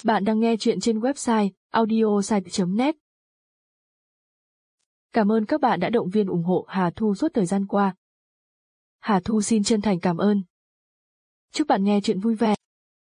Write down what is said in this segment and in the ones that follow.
Bạn đang nghe chuyện trên website audiosite.net. Cảm ơn các bạn đã động viên ủng hộ Hà Thu suốt thời gian qua. Hà Thu xin chân thành cảm ơn. Chúc bạn nghe chuyện vui vẻ.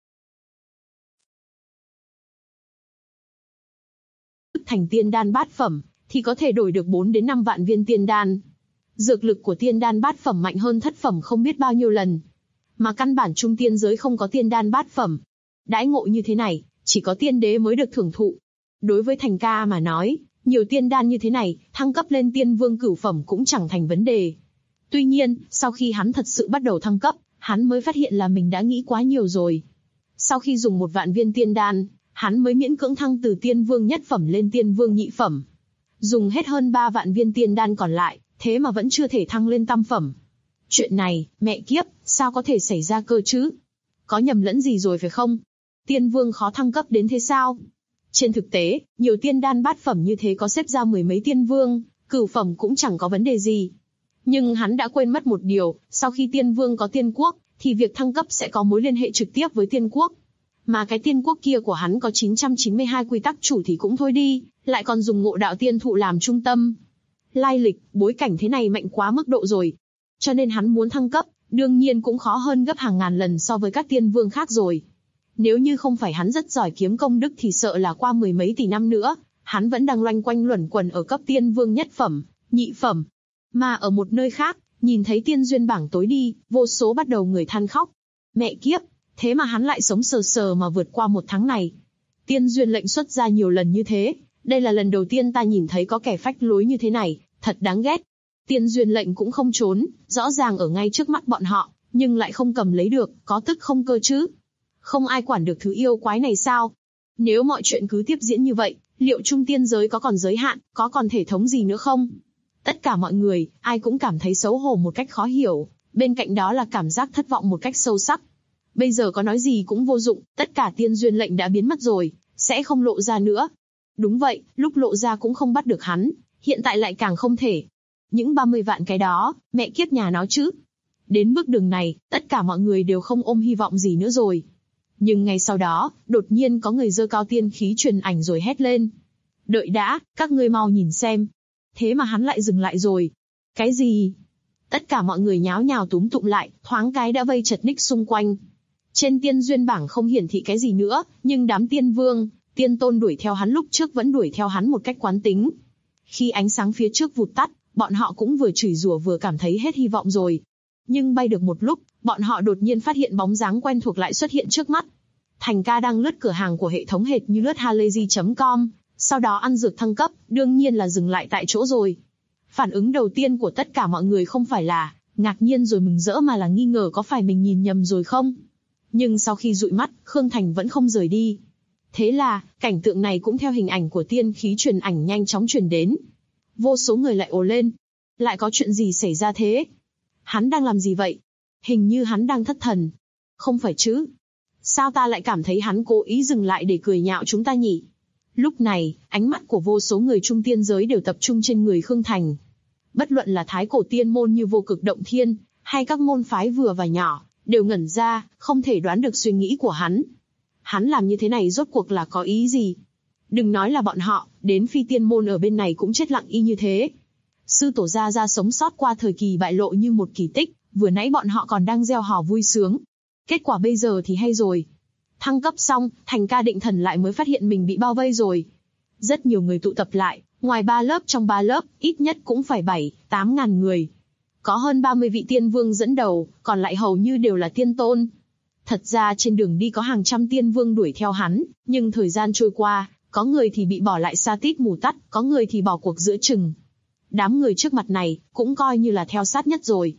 Thành tiên đan bát phẩm thì có thể đổi được 4 đến 5 vạn viên tiên đan. Dược lực của tiên đan bát phẩm mạnh hơn thất phẩm không biết bao nhiêu lần. Mà căn bản trung tiên giới không có tiên đan bát phẩm. Đãi ngộ như thế này, chỉ có tiên đế mới được thưởng thụ. Đối với Thành ca mà nói, nhiều tiên đan như thế này, thăng cấp lên tiên vương cửu phẩm cũng chẳng thành vấn đề. Tuy nhiên, sau khi hắn thật sự bắt đầu thăng cấp, hắn mới phát hiện là mình đã nghĩ quá nhiều rồi. Sau khi dùng 1 vạn viên tiên đan, hắn mới miễn cưỡng thăng từ tiên vương nhất phẩm lên tiên vương nhị phẩm. Dùng hết hơn 3 vạn viên tiên đan còn lại, thế mà vẫn chưa thể thăng lên tam phẩm. Chuyện này, mẹ kiếp, sao có thể xảy ra cơ chứ? Có nhầm lẫn gì rồi phải không? Tiên vương khó thăng cấp đến thế sao? Trên thực tế, nhiều tiên đan bát phẩm như thế có xếp ra 10 mấy tiên vương, cửu phẩm cũng chẳng có vấn đề gì. Nhưng hắn đã quên mất một điều, sau khi tiên vương có tiên quốc, thì việc thăng cấp sẽ có mối liên hệ trực tiếp với tiên quốc. Mà cái tiên quốc kia của hắn có 992 quy tắc chủ thì cũng thôi đi, lại còn dùng ngộ đạo tiên thụ làm trung tâm. Lai lịch, bối cảnh thế này mạnh quá mức độ rồi. Cho nên hắn muốn thăng cấp, đương nhiên cũng khó hơn gấp hàng ngàn lần so với các tiên vương khác rồi. Nếu như không phải hắn rất giỏi kiếm công đức thì sợ là qua 10 mấy tỷ năm nữa, hắn vẫn đang loanh quanh luẩn quẩn ở cấp tiên vương nhất phẩm, nhị phẩm. Mà ở một nơi khác, nhìn thấy tiên duyên bảng tối đi, vô số bắt đầu người than khóc. Mẹ kiếp, thế mà hắn lại sống sờ sờ mà vượt qua 1 tháng này. Tiên duyên lệnh xuất ra nhiều lần như thế, đây là lần đầu tiên ta nhìn thấy có kẻ phách lối như thế này, thật đáng ghét. Tiên duyên lệnh cũng không trốn, rõ ràng ở ngay trước mắt bọn họ, nhưng lại không cầm lấy được, có tức không cơ chứ? Không ai quản được thứ yêu quái này sao? Nếu mọi chuyện cứ tiếp diễn như vậy, liệu trung tiên giới có còn giới hạn, có còn thể thống gì nữa không? Tất cả mọi người, ai cũng cảm thấy xấu hổ một cách khó hiểu, bên cạnh đó là cảm giác thất vọng một cách sâu sắc. Bây giờ có nói gì cũng vô dụng, tất cả tiên duyên lệnh đã biến mất rồi, sẽ không lộ ra nữa. Đúng vậy, lúc lộ ra cũng không bắt được hắn, hiện tại lại càng không thể. Những 30 vạn cái đó, mẹ kiếp nhà nó chứ. Đến bước đường này, tất cả mọi người đều không ôm hy vọng gì nữa rồi. Nhưng ngay sau đó, đột nhiên có người giơ cao tiên khí truyền ảnh rồi hét lên. Đợi đã, các ngươi mau nhìn xem. Thế mà hắn lại dừng lại rồi. Cái gì? Tất cả mọi người nháo nhào túm tụm lại, thoáng cái đã vây chật ních xung quanh. Trên tiên duyên bảng không hiển thị cái gì nữa, nhưng đám tiên vương, tiên tôn đuổi theo hắn lúc trước vẫn đuổi theo hắn một cách quán tính. Khi ánh sáng phía trước vụt tắt, bọn họ cũng vừa chửi rủa vừa cảm thấy hết hy vọng rồi. Nhưng bay được một lúc, bọn họ đột nhiên phát hiện bóng dáng quen thuộc lại xuất hiện trước mắt. Thành ca đang lướt cửa hàng của hệ thống hệt như lướt Halazy.com, sau đó ăn dược thăng cấp, đương nhiên là dừng lại tại chỗ rồi. Phản ứng đầu tiên của tất cả mọi người không phải là ngạc nhiên rồi mừng rỡ mà là nghi ngờ có phải mình nhìn nhầm rồi không. Nhưng sau khi dụi mắt, Khương Thành vẫn không rời đi. Thế là, cảnh tượng này cũng theo hình ảnh của tiên khí truyền ảnh nhanh chóng truyền đến. Vô số người lại ồ lên. Lại có chuyện gì xảy ra thế? Hắn đang làm gì vậy? Hình như hắn đang thất thần. Không phải chứ? Sao ta lại cảm thấy hắn cố ý dừng lại để cười nhạo chúng ta nhỉ? Lúc này, ánh mắt của vô số người trung tiên giới đều tập trung trên người Khương Thành. Bất luận là thái cổ tiên môn như Vô Cực Động Thiên, hay các môn phái vừa và nhỏ, đều ngẩn ra, không thể đoán được suy nghĩ của hắn. Hắn làm như thế này rốt cuộc là có ý gì? Đừng nói là bọn họ, đến phi tiên môn ở bên này cũng chết lặng y như thế. Sư tổ Gia sống sót qua thời kỳ bại lộ như một kỳ tích, vừa nãy bọn họ còn đang reo hò vui sướng. Kết quả bây giờ thì hay rồi. Thăng cấp xong, Thành ca định thần lại mới phát hiện mình bị bao vây rồi. Rất nhiều người tụ tập lại, ngoài 3 lớp trong 3 lớp, ít nhất cũng phải 7-8 ngàn người. Có hơn 30 vị tiên vương dẫn đầu, còn lại hầu như đều là tiên tôn. Thật ra trên đường đi có hàng trăm tiên vương đuổi theo hắn, nhưng thời gian trôi qua, có người thì bị bỏ lại sa tít mù tắt, có người thì bỏ cuộc giữa chừng. Đám người trước mặt này, cũng coi như là theo sát nhất rồi.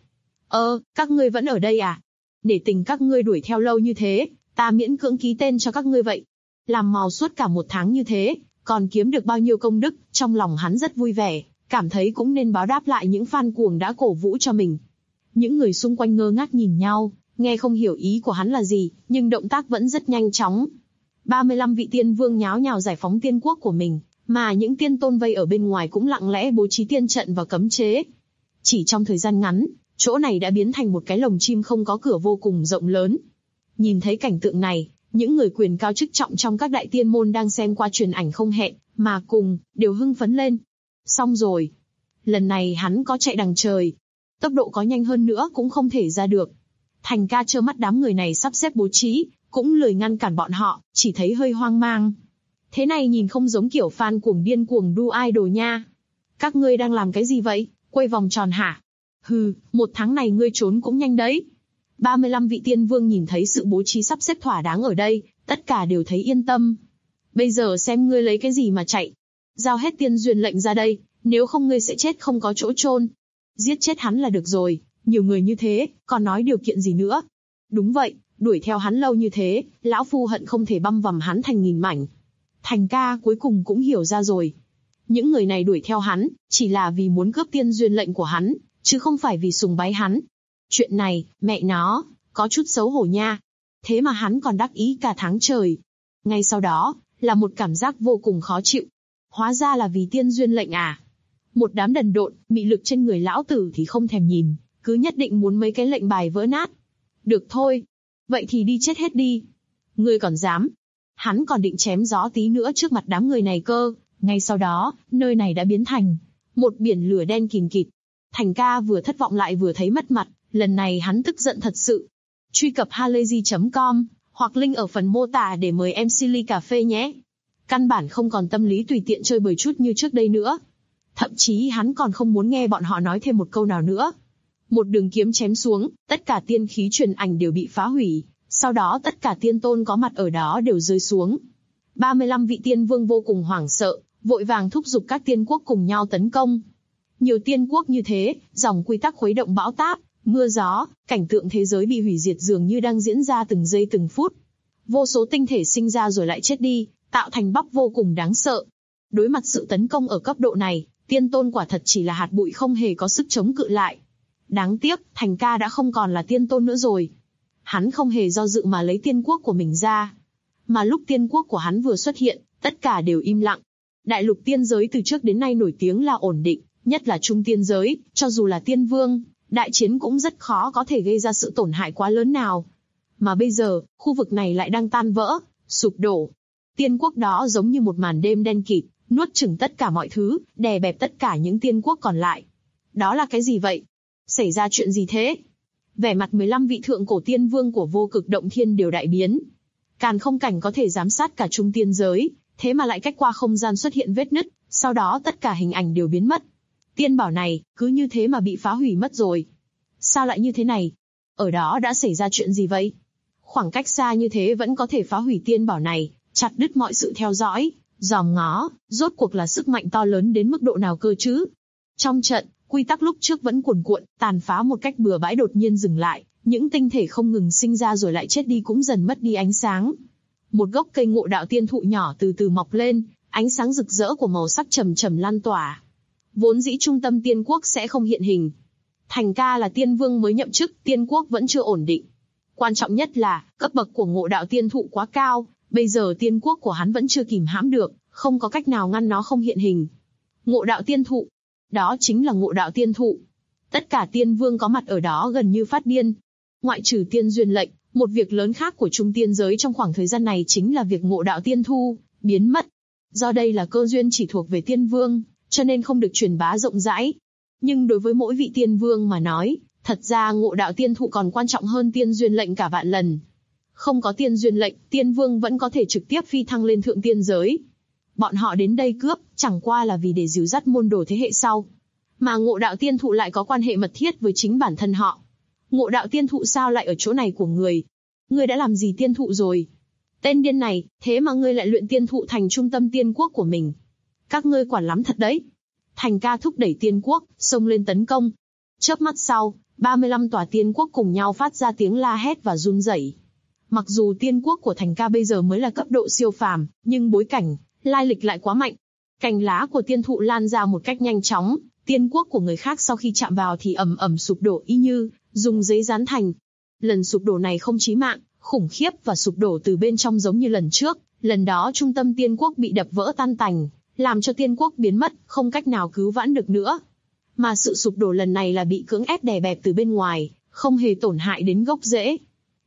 Các ngươi vẫn ở đây à? Để tình các ngươi đuổi theo lâu như thế, ta miễn cưỡng ký tên cho các ngươi vậy. Làm màu suốt cả 1 tháng như thế, còn kiếm được bao nhiêu công đức, trong lòng hắn rất vui vẻ, cảm thấy cũng nên báo đáp lại những fan cuồng đã cổ vũ cho mình. Những người xung quanh ngơ ngác nhìn nhau, nghe không hiểu ý của hắn là gì, nhưng động tác vẫn rất nhanh chóng. 35 vị tiên vương nháo nhào giải phóng tiên quốc của mình, mà những tiên tôn vây ở bên ngoài cũng lặng lẽ bố trí tiên trận và cấm chế. Chỉ trong thời gian ngắn, chỗ này đã biến thành một cái lồng chim không có cửa vô cùng rộng lớn. Nhìn thấy cảnh tượng này, Những người quyền cao chức trọng trong các đại tiên môn đang xem qua truyền ảnh không hẹn mà cùng, đều hưng phấn lên. Xong rồi. Lần này hắn có chạy đằng trời. Tốc độ có nhanh hơn nữa cũng không thể ra được. Thành ca trơ mắt đám người này sắp xếp bố trí, cũng lười ngăn cản bọn họ, chỉ thấy hơi hoang mang. Thế này nhìn không giống kiểu fan cuồng điên cuồng đu idol nha. Các ngươi đang làm cái gì vậy, quay vòng tròn hả? Hừ, 1 tháng này ngươi trốn cũng nhanh đấy. 35 vị tiên vương nhìn thấy sự bố trí sắp xếp thỏa đáng ở đây, tất cả đều thấy yên tâm. Bây giờ xem ngươi lấy cái gì mà chạy. Giao hết tiên duyên lệnh ra đây, nếu không ngươi sẽ chết không có chỗ chôn. Giết chết hắn là được rồi, nhiều người như thế, còn nói điều kiện gì nữa. Đúng vậy, đuổi theo hắn lâu như thế, lão phu hận không thể băm vằm hắn thành nghìn mảnh. Thành ca cuối cùng cũng hiểu ra rồi. Những người này đuổi theo hắn, chỉ là vì muốn cướp tiên duyên lệnh của hắn, chứ không phải vì sùng bái hắn. Chuyện này, mẹ nó, có chút xấu hổ nha. Thế mà hắn còn đắc ý cả tháng trời. Ngay sau đó, là một cảm giác vô cùng khó chịu. Hóa ra là vì tiên duyên lệnh à. Một đám đần độn, mị lực trên người lão tử thì không thèm nhìn, cứ nhất định muốn mấy cái lệnh bài vỡ nát. Được thôi. Vậy thì đi chết hết đi. Ngươi còn dám. Hắn còn định chém gió tí nữa trước mặt đám người này cơ. Ngay sau đó, nơi này đã biến thành một biển lửa đen kìm kịt. Thành ca vừa thất vọng lại vừa thấy mất mặt, lần này hắn tức giận thật sự. Truy cập halayzi.com, hoặc link ở phần mô tả để mời MC ly cà phê nhé. Căn bản không còn tâm lý tùy tiện chơi bời chút như trước đây nữa. Thậm chí hắn còn không muốn nghe bọn họ nói thêm một câu nào nữa. Một đường kiếm chém xuống, tất cả tiên khí truyền ảnh đều bị phá hủy, sau đó tất cả tiên tôn có mặt ở đó đều rơi xuống. 35 vị tiên vương vô cùng hoảng sợ, vội vàng thúc giục các tiên quốc cùng nhau tấn công. Nhiều tiên quốc như thế, dòng quy tắc khuấy động bão táp, mưa gió, cảnh tượng thế giới bị hủy diệt dường như đang diễn ra từng giây từng phút. Vô số tinh thể sinh ra rồi lại chết đi, tạo thành bắp vô cùng đáng sợ. Đối mặt sự tấn công ở cấp độ này, tiên tôn quả thật chỉ là hạt bụi không hề có sức chống cự lại. Đáng tiếc, Thành ca đã không còn là tiên tôn nữa rồi. Hắn không hề do dự mà lấy tiên quốc của mình ra. Mà lúc tiên quốc của hắn vừa xuất hiện, tất cả đều im lặng. Đại lục tiên giới từ trước đến nay nổi tiếng là ổn định, nhất là trung tiên giới, cho dù là tiên vương, đại chiến cũng rất khó có thể gây ra sự tổn hại quá lớn nào. Mà bây giờ, khu vực này lại đang tan vỡ, sụp đổ. Tiên quốc đó giống như một màn đêm đen kịt, nuốt chửng tất cả mọi thứ, đè bẹp tất cả những tiên quốc còn lại. Đó là cái gì vậy? Xảy ra chuyện gì thế? Vẻ mặt 15 vị thượng cổ tiên vương của vô cực động thiên đều đại biến. Càn không cảnh có thể giám sát cả trung tiên giới, thế mà lại cách qua không gian xuất hiện vết nứt, sau đó tất cả hình ảnh đều biến mất. Tiên bảo này, cứ như thế mà bị phá hủy mất rồi. Sao lại như thế này? Ở đó đã xảy ra chuyện gì vậy? Khoảng cách xa như thế vẫn có thể phá hủy tiên bảo này, chặt đứt mọi sự theo dõi, dòm ngó, rốt cuộc là sức mạnh to lớn đến mức độ nào cơ chứ? Trong trận, quy tắc lúc trước vẫn cuồn cuộn, tàn phá một cách bừa bãi đột nhiên dừng lại, những tinh thể không ngừng sinh ra rồi lại chết đi cũng dần mất đi ánh sáng. Một gốc cây ngộ đạo tiên thụ nhỏ từ từ mọc lên, ánh sáng rực rỡ của màu sắc trầm trầm lan tỏa. Vốn dĩ trung tâm tiên quốc sẽ không hiện hình. Thành ca là tiên vương mới nhậm chức, tiên quốc vẫn chưa ổn định. Quan trọng nhất là, cấp bậc của ngộ đạo tiên thụ quá cao, bây giờ tiên quốc của hắn vẫn chưa kìm hãm được, không có cách nào ngăn nó không hiện hình. Ngộ đạo tiên thụ. Đó chính là ngộ đạo tiên thụ. Tất cả tiên vương có mặt ở đó gần như phát điên. Ngoại trừ tiên duyên lệnh, một việc lớn khác của trung tiên giới trong khoảng thời gian này chính là việc ngộ đạo tiên thu biến mất. Do đây là cơ duyên chỉ thuộc về tiên vương, cho nên không được truyền bá rộng rãi. Nhưng đối với mỗi vị tiên vương mà nói, thật ra ngộ đạo tiên thụ còn quan trọng hơn tiên duyên lệnh cả vạn lần. Không có tiên duyên lệnh, tiên vương vẫn có thể trực tiếp phi thăng lên thượng tiên giới. Bọn họ đến đây cướp, chẳng qua là vì để dìu dắt môn đồ thế hệ sau. Mà ngộ đạo tiên thụ lại có quan hệ mật thiết với chính bản thân họ. Ngộ đạo tiên thụ sao lại ở chỗ này của người? Ngươi đã làm gì tiên thụ rồi? Tên điên này, thế mà ngươi lại luyện tiên thụ thành trung tâm tiên quốc của mình. Các ngươi quản lắm thật đấy. Thành ca thúc đẩy tiên quốc, xông lên tấn công. Chớp mắt sau, 35 tòa tiên quốc cùng nhau phát ra tiếng la hét và run rẩy. Mặc dù tiên quốc của Thành ca bây giờ mới là cấp độ siêu phàm, nhưng bối cảnh, lai lịch lại quá mạnh. Cành lá của tiên thụ lan ra một cách nhanh chóng, tiên quốc của người khác sau khi chạm vào thì ầm ầm sụp đổ y như dùng giấy dán thành. Lần sụp đổ này không chí mạng, khủng khiếp và sụp đổ từ bên trong giống như lần trước, lần đó trung tâm tiên quốc bị đập vỡ tan tành, làm cho tiên quốc biến mất, không cách nào cứu vãn được nữa. Mà sự sụp đổ lần này là bị cưỡng ép đè bẹp từ bên ngoài, không hề tổn hại đến gốc rễ.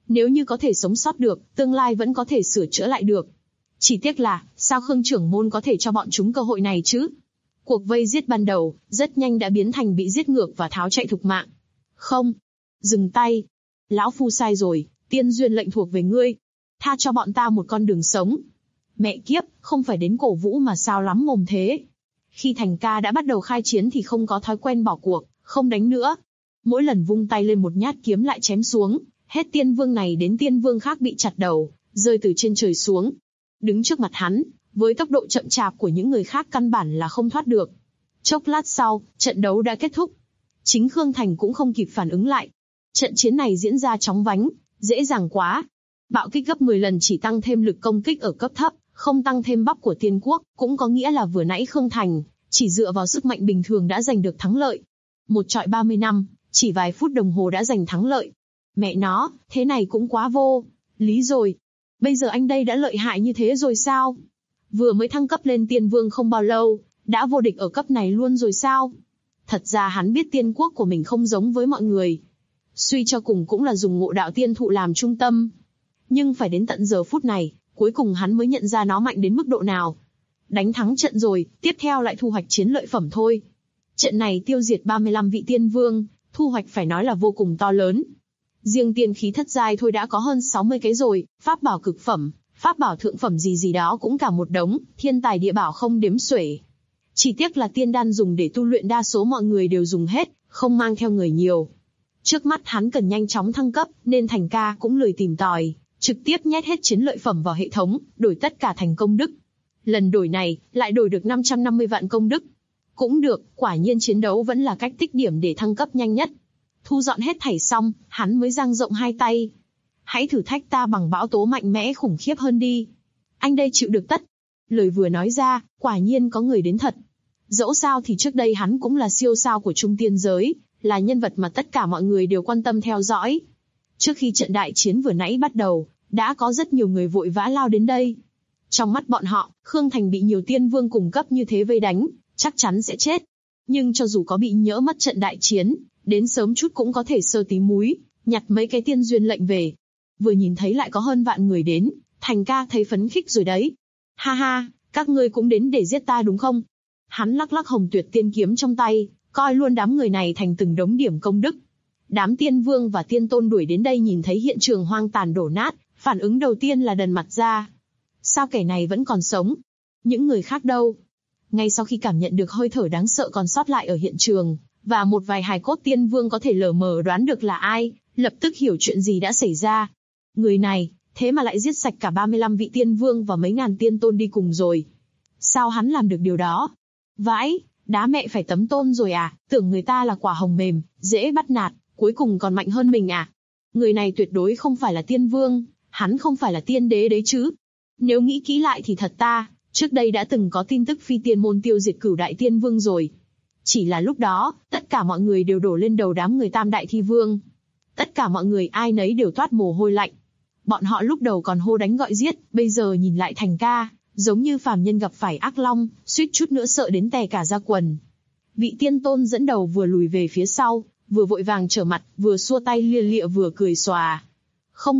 Nếu như có thể sống sót được, tương lai vẫn có thể sửa chữa lại được. Chỉ tiếc là, sao Khương trưởng môn có thể cho bọn chúng cơ hội này chứ? Cuộc vây giết ban đầu, rất nhanh đã biến thành bị giết ngược và tháo chạy thục mạng. Không. Dừng tay. Lão phu sai rồi, tiên duyên lệnh thuộc về ngươi. Tha cho bọn ta một con đường sống. Mẹ kiếp, không phải đến cổ vũ mà sao lắm mồm thế. Khi Thành ca đã bắt đầu khai chiến thì không có thói quen bỏ cuộc, không đánh nữa. Mỗi lần vung tay lên một nhát kiếm lại chém xuống, hết tiên vương này đến tiên vương khác bị chặt đầu, rơi từ trên trời xuống. Đứng trước mặt hắn, với tốc độ chậm chạp của những người khác căn bản là không thoát được. Chốc lát sau, trận đấu đã kết thúc. Chính Khương Thành cũng không kịp phản ứng lại. Trận chiến này diễn ra chóng vánh, dễ dàng quá. Bạo kích gấp 10 lần chỉ tăng thêm lực công kích ở cấp thấp, không tăng thêm bắp của tiên quốc, cũng có nghĩa là vừa nãy Khương Thành, chỉ dựa vào sức mạnh bình thường đã giành được thắng lợi. Một trọi 30 năm, chỉ vài phút đồng hồ đã giành thắng lợi. Mẹ nó, thế này cũng quá vô lý rồi. Bây giờ anh đây đã lợi hại như thế rồi sao? Vừa mới thăng cấp lên tiên vương không bao lâu, đã vô địch ở cấp này luôn rồi sao? Thật ra hắn biết tiên quốc của mình không giống với mọi người. Suy cho cùng cũng là dùng ngộ đạo tiên thụ làm trung tâm. Nhưng phải đến tận giờ phút này, cuối cùng hắn mới nhận ra nó mạnh đến mức độ nào. Đánh thắng trận rồi, tiếp theo lại thu hoạch chiến lợi phẩm thôi. Trận này tiêu diệt 35 vị tiên vương, thu hoạch phải nói là vô cùng to lớn. Riêng tiên khí thất giai thôi đã có hơn 60 cái rồi, pháp bảo cực phẩm, pháp bảo thượng phẩm gì gì đó cũng cả một đống, thiên tài địa bảo không đếm xuể. Chỉ tiếc là tiên đan dùng để tu luyện đa số mọi người đều dùng hết, không mang theo người nhiều. Trước mắt hắn cần nhanh chóng thăng cấp, nên Thành ca cũng lười tìm tòi, trực tiếp nhét hết chiến lợi phẩm vào hệ thống, đổi tất cả thành công đức. Lần đổi này, lại đổi được 550 vạn công đức. Cũng được, quả nhiên chiến đấu vẫn là cách tích điểm để thăng cấp nhanh nhất. Thu dọn hết thảy xong, hắn mới dang rộng hai tay. Hãy thử thách ta bằng bão tố mạnh mẽ khủng khiếp hơn đi. Anh đây chịu được tất. Lời vừa nói ra, quả nhiên có người đến thật. Dẫu sao thì trước đây hắn cũng là siêu sao của trung tiên giới, là nhân vật mà tất cả mọi người đều quan tâm theo dõi. Trước khi trận đại chiến vừa nãy bắt đầu, đã có rất nhiều người vội vã lao đến đây. Trong mắt bọn họ, Khương Thành bị nhiều tiên vương cùng cấp như thế vây đánh, chắc chắn sẽ chết. Nhưng cho dù có bị nhỡ mất trận đại chiến, đến sớm chút cũng có thể sơ tí múi, nhặt mấy cái tiên duyên lệnh về. Vừa nhìn thấy lại có hơn vạn người đến, Thành ca thấy phấn khích rồi đấy. Ha ha, các ngươi cũng đến để giết ta đúng không? Hắn lắc lắc hồng tuyệt tiên kiếm trong tay, coi luôn đám người này thành từng đống điểm công đức. Đám tiên vương và tiên tôn đuổi đến đây nhìn thấy hiện trường hoang tàn đổ nát, phản ứng đầu tiên là đần mặt ra. Sao kẻ này vẫn còn sống? Những người khác đâu? Ngay sau khi cảm nhận được hơi thở đáng sợ còn sót lại ở hiện trường, và một vài hài cốt tiên vương có thể lờ mờ đoán được là ai, lập tức hiểu chuyện gì đã xảy ra. Người này, thế mà lại giết sạch cả 35 vị tiên vương và mấy ngàn tiên tôn đi cùng rồi. Sao hắn làm được điều đó? Vãi, đá mẹ phải tấm tôn rồi à, tưởng người ta là quả hồng mềm, dễ bắt nạt, cuối cùng còn mạnh hơn mình à? Người này tuyệt đối không phải là tiên vương, hắn không phải là tiên đế đấy chứ. Nếu nghĩ kỹ lại thì thật ta, trước đây đã từng có tin tức phi tiên môn tiêu diệt cửu đại tiên vương rồi. Chỉ là lúc đó, tất cả mọi người đều đổ lên đầu đám người tam đại thi vương. Tất cả mọi người ai nấy đều toát mồ hôi lạnh. Bọn họ lúc đầu còn hô đánh gọi giết, bây giờ nhìn lại Thành ca, giống như phàm nhân gặp phải ác long, suýt chút nữa sợ đến tè cả da quần. Vị tiên tôn dẫn đầu vừa lùi về phía sau, vừa vội vàng trở mặt, vừa xua tay lia lịa vừa cười xòa. Không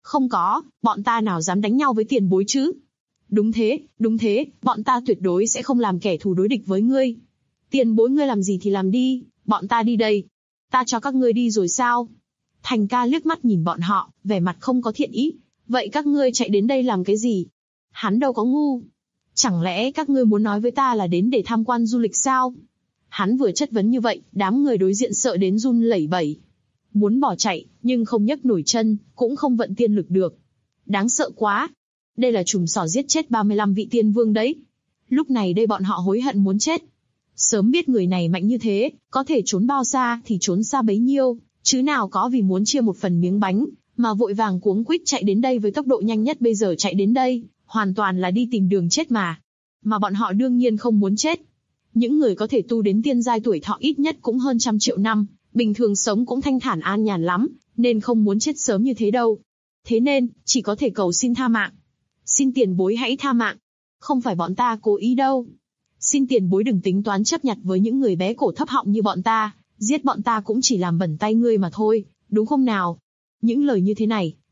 có, bọn ta nào dám đánh nhau với tiền bối chứ? Đúng thế, bọn ta tuyệt đối sẽ không làm kẻ thù đối địch với ngươi. Tiền bối ngươi làm gì thì làm đi, bọn ta đi đây. Ta cho các ngươi đi rồi sao? Thành ca liếc mắt nhìn bọn họ, vẻ mặt không có thiện ý. Vậy các ngươi chạy đến đây làm cái gì? Hắn đâu có ngu. Chẳng lẽ các ngươi muốn nói với ta là đến để tham quan du lịch sao? Hắn vừa chất vấn như vậy, đám người đối diện sợ đến run lẩy bẩy. Muốn bỏ chạy, nhưng không nhấc nổi chân, cũng không vận tiên lực được. Đáng sợ quá. Đây là trùm sỏ giết chết 35 vị tiên vương đấy. Lúc này đây bọn họ hối hận muốn chết. Sớm biết người này mạnh như thế, có thể trốn bao xa thì trốn xa bấy nhiêu, chứ nào có vì muốn chia một phần miếng bánh, mà vội vàng cuống quýt chạy đến đây với tốc độ nhanh nhất bây giờ chạy đến đây, hoàn toàn là đi tìm đường chết mà. Mà bọn họ đương nhiên không muốn chết. Những người có thể tu đến tiên giai tuổi thọ ít nhất cũng hơn 100 triệu năm, bình thường sống cũng thanh thản an nhàn lắm, nên không muốn chết sớm như thế đâu. Thế nên, chỉ có thể cầu xin tha mạng. Xin tiền bối hãy tha mạng. Không phải bọn ta cố ý đâu. Xin tiền bối đừng tính toán chấp nhặt với những người bé cổ thấp họng như bọn ta, giết bọn ta cũng chỉ làm bẩn tay ngươi mà thôi, đúng không nào? Những lời như thế này,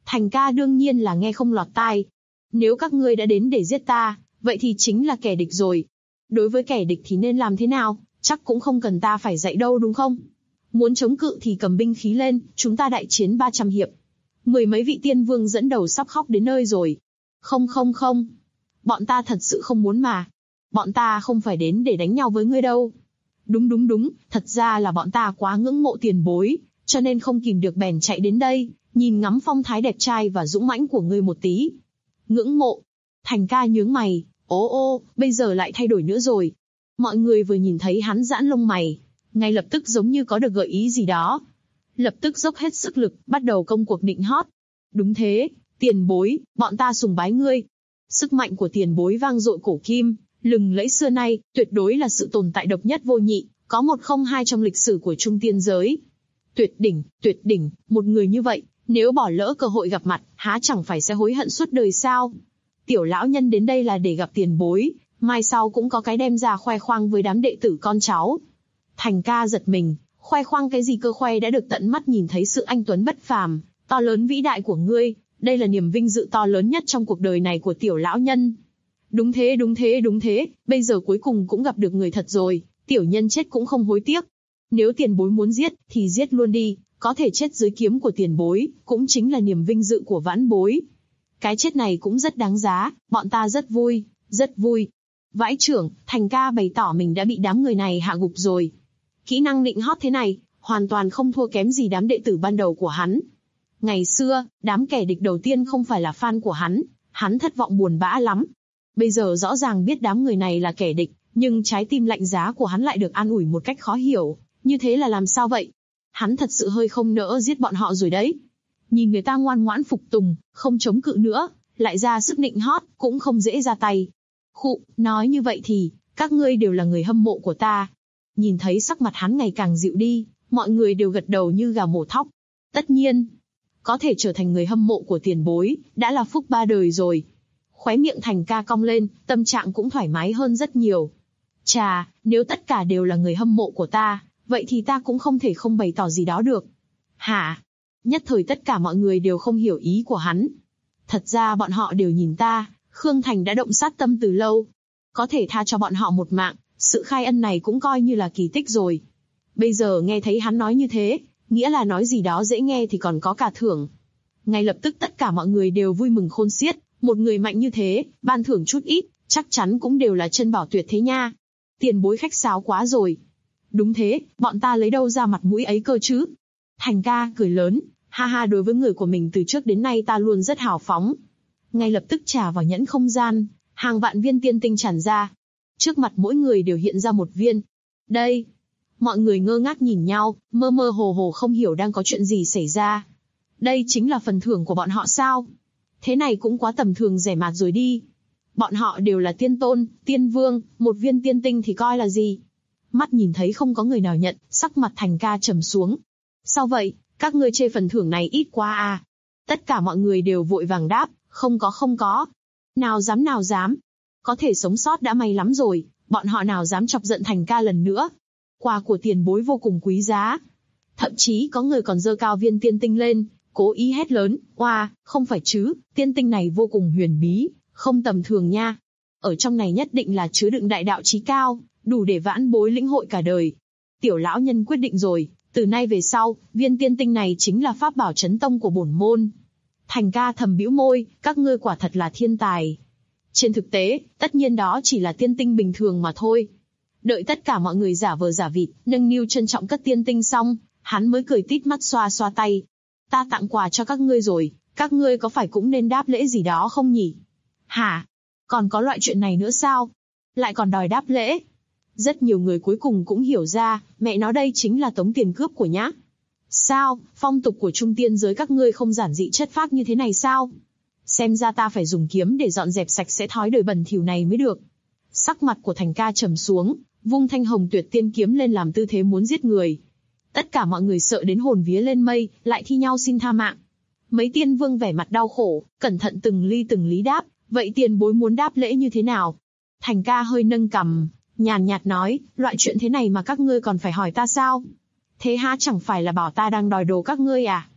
Thành ca đương nhiên là nghe không lọt tai. Nếu các ngươi đã đến để giết ta, vậy thì chính là kẻ địch rồi. Đối với kẻ địch thì nên làm thế nào, chắc cũng không cần ta phải dạy đâu đúng không? Muốn chống cự thì cầm binh khí lên, chúng ta đại chiến 300 hiệp. Mười mấy vị tiên vương dẫn đầu sắp khóc đến nơi rồi. Không không không. Bọn ta thật sự không muốn mà. Bọn ta không phải đến để đánh nhau với ngươi đâu. Đúng, thật ra là bọn ta quá ngưỡng mộ tiền bối, cho nên không kìm được bèn chạy đến đây, nhìn ngắm phong thái đẹp trai và dũng mãnh của ngươi một tí. Ngưỡng mộ. Thành ca nhướng mày, ô, bây giờ lại thay đổi nữa rồi. Mọi người vừa nhìn thấy hắn giãn lông mày, ngay lập tức giống như có được gợi ý gì đó. Lập tức dốc hết sức lực, bắt đầu công cuộc nịnh hót. Đúng thế, tiền bối, bọn ta sùng bái ngươi. Sức mạnh của tiền bối vang dội cổ kim, lừng lẫy xưa nay, tuyệt đối là sự tồn tại độc nhất vô nhị, có một không hai trong lịch sử của trung tiên giới. Tuyệt đỉnh, một người như vậy, nếu bỏ lỡ cơ hội gặp mặt, há chẳng phải sẽ hối hận suốt đời sao? Tiểu lão nhân đến đây là để gặp tiền bối, mai sau cũng có cái đem ra khoe khoang với đám đệ tử con cháu. Thành ca giật mình, khoe khoang cái gì cơ, khoe đã được tận mắt nhìn thấy sự anh tuấn bất phàm, to lớn vĩ đại của ngươi, đây là niềm vinh dự to lớn nhất trong cuộc đời này của tiểu lão nhân. Đúng thế, bây giờ cuối cùng cũng gặp được người thật rồi, tiểu nhân chết cũng không hối tiếc. Nếu tiền bối muốn giết, thì giết luôn đi, có thể chết dưới kiếm của tiền bối, cũng chính là niềm vinh dự của vãn bối. Cái chết này cũng rất đáng giá, bọn ta rất vui. Vãi trưởng, Thành ca bày tỏ mình đã bị đám người này hạ gục rồi. Kỹ năng nịnh hót thế này, hoàn toàn không thua kém gì đám đệ tử ban đầu của hắn. Ngày xưa, đám kẻ địch đầu tiên không phải là fan của hắn thất vọng buồn bã lắm. Bây giờ rõ ràng biết đám người này là kẻ địch, nhưng trái tim lạnh giá của hắn lại được an ủi một cách khó hiểu. Như thế là làm sao vậy? Hắn thật sự hơi không nỡ giết bọn họ rồi đấy. Nhìn người ta ngoan ngoãn phục tùng, không chống cự nữa, lại ra sức nịnh hót, cũng không dễ ra tay. Khụ, nói như vậy thì, các ngươi đều là người hâm mộ của ta. Nhìn thấy sắc mặt hắn ngày càng dịu đi, mọi người đều gật đầu như gà mổ thóc. Tất nhiên, có thể trở thành người hâm mộ của tiền bối, đã là phúc ba đời rồi. Khóe miệng Thành ca cong lên, tâm trạng cũng thoải mái hơn rất nhiều. Chà, nếu tất cả đều là người hâm mộ của ta, vậy thì ta cũng không thể không bày tỏ gì đó được. Hả? Nhất thời tất cả mọi người đều không hiểu ý của hắn. Thật ra bọn họ đều nhìn ta, Khương Thành đã động sát tâm từ lâu. Có thể tha cho bọn họ một mạng, sự khai ân này cũng coi như là kỳ tích rồi. Bây giờ nghe thấy hắn nói như thế, nghĩa là nói gì đó dễ nghe thì còn có cả thưởng. Ngay lập tức tất cả mọi người đều vui mừng khôn xiết, một người mạnh như thế, ban thưởng chút ít, chắc chắn cũng đều là chân bảo tuyệt thế nha. Tiền bối khách sáo quá rồi. Đúng thế, bọn ta lấy đâu ra mặt mũi ấy cơ chứ? Thành ca cười lớn, ha, đối với người của mình từ trước đến nay ta luôn rất hào phóng. Ngay lập tức trả vào nhẫn không gian, hàng vạn viên tiên tinh tràn ra. Trước mặt mỗi người đều hiện ra một viên. Đây, mọi người ngơ ngác nhìn nhau, mơ mơ hồ không hiểu đang có chuyện gì xảy ra. Đây chính là phần thưởng của bọn họ sao? Thế này cũng quá tầm thường rẻ mạt rồi đi. Bọn họ đều là tiên tôn, tiên vương, một viên tiên tinh thì coi là gì? Mắt nhìn thấy không có người nào nhận, sắc mặt Thành ca trầm xuống. Sao vậy, các ngươi chê phần thưởng này ít quá à? Tất cả mọi người đều vội vàng đáp, không có. Nào dám. Có thể sống sót đã may lắm rồi, bọn họ nào dám chọc giận Thành ca lần nữa. Quà của tiền bối vô cùng quý giá. Thậm chí có người còn giơ cao viên tiên tinh lên, cố ý hét lớn, oa, không phải chứ, tiên tinh này vô cùng huyền bí, không tầm thường nha. Ở trong này nhất định là chứa đựng đại đạo chí cao, đủ để vãn bối lĩnh hội cả đời. Tiểu lão nhân quyết định rồi, từ nay về sau, viên tiên tinh này chính là pháp bảo chấn tông của bổn môn. Thành ca thầm bĩu môi, các ngươi quả thật là thiên tài. Trên thực tế, tất nhiên đó chỉ là tiên tinh bình thường mà thôi. Đợi tất cả mọi người giả vờ giả vịt, nâng niu trân trọng cất tiên tinh xong, hắn mới cười tít mắt xoa tay. Ta tặng quà cho các ngươi rồi, các ngươi có phải cũng nên đáp lễ gì đó không nhỉ? Hả? Còn có loại chuyện này nữa sao? Lại còn đòi đáp lễ? Rất nhiều người cuối cùng cũng hiểu ra, mẹ nó đây chính là tống tiền cướp của nhá. Sao, phong tục của trung tiên giới các ngươi không giản dị chất phác như thế này sao? Xem ra ta phải dùng kiếm để dọn dẹp sạch sẽ thói đời bẩn thỉu này mới được. Sắc mặt của Thành ca trầm xuống, vung thanh hồng tuyệt tiên kiếm lên làm tư thế muốn giết người. Tất cả mọi người sợ đến hồn vía lên mây, lại thi nhau xin tha mạng. Mấy tiên vương vẻ mặt đau khổ, cẩn thận từng lý đáp, vậy tiền bối muốn đáp lễ như thế nào? Thành ca hơi nâng cằm, nhàn nhạt nói, loại chuyện thế này mà các ngươi còn phải hỏi ta sao? Thế há chẳng phải là bảo ta đang đòi đồ các ngươi à?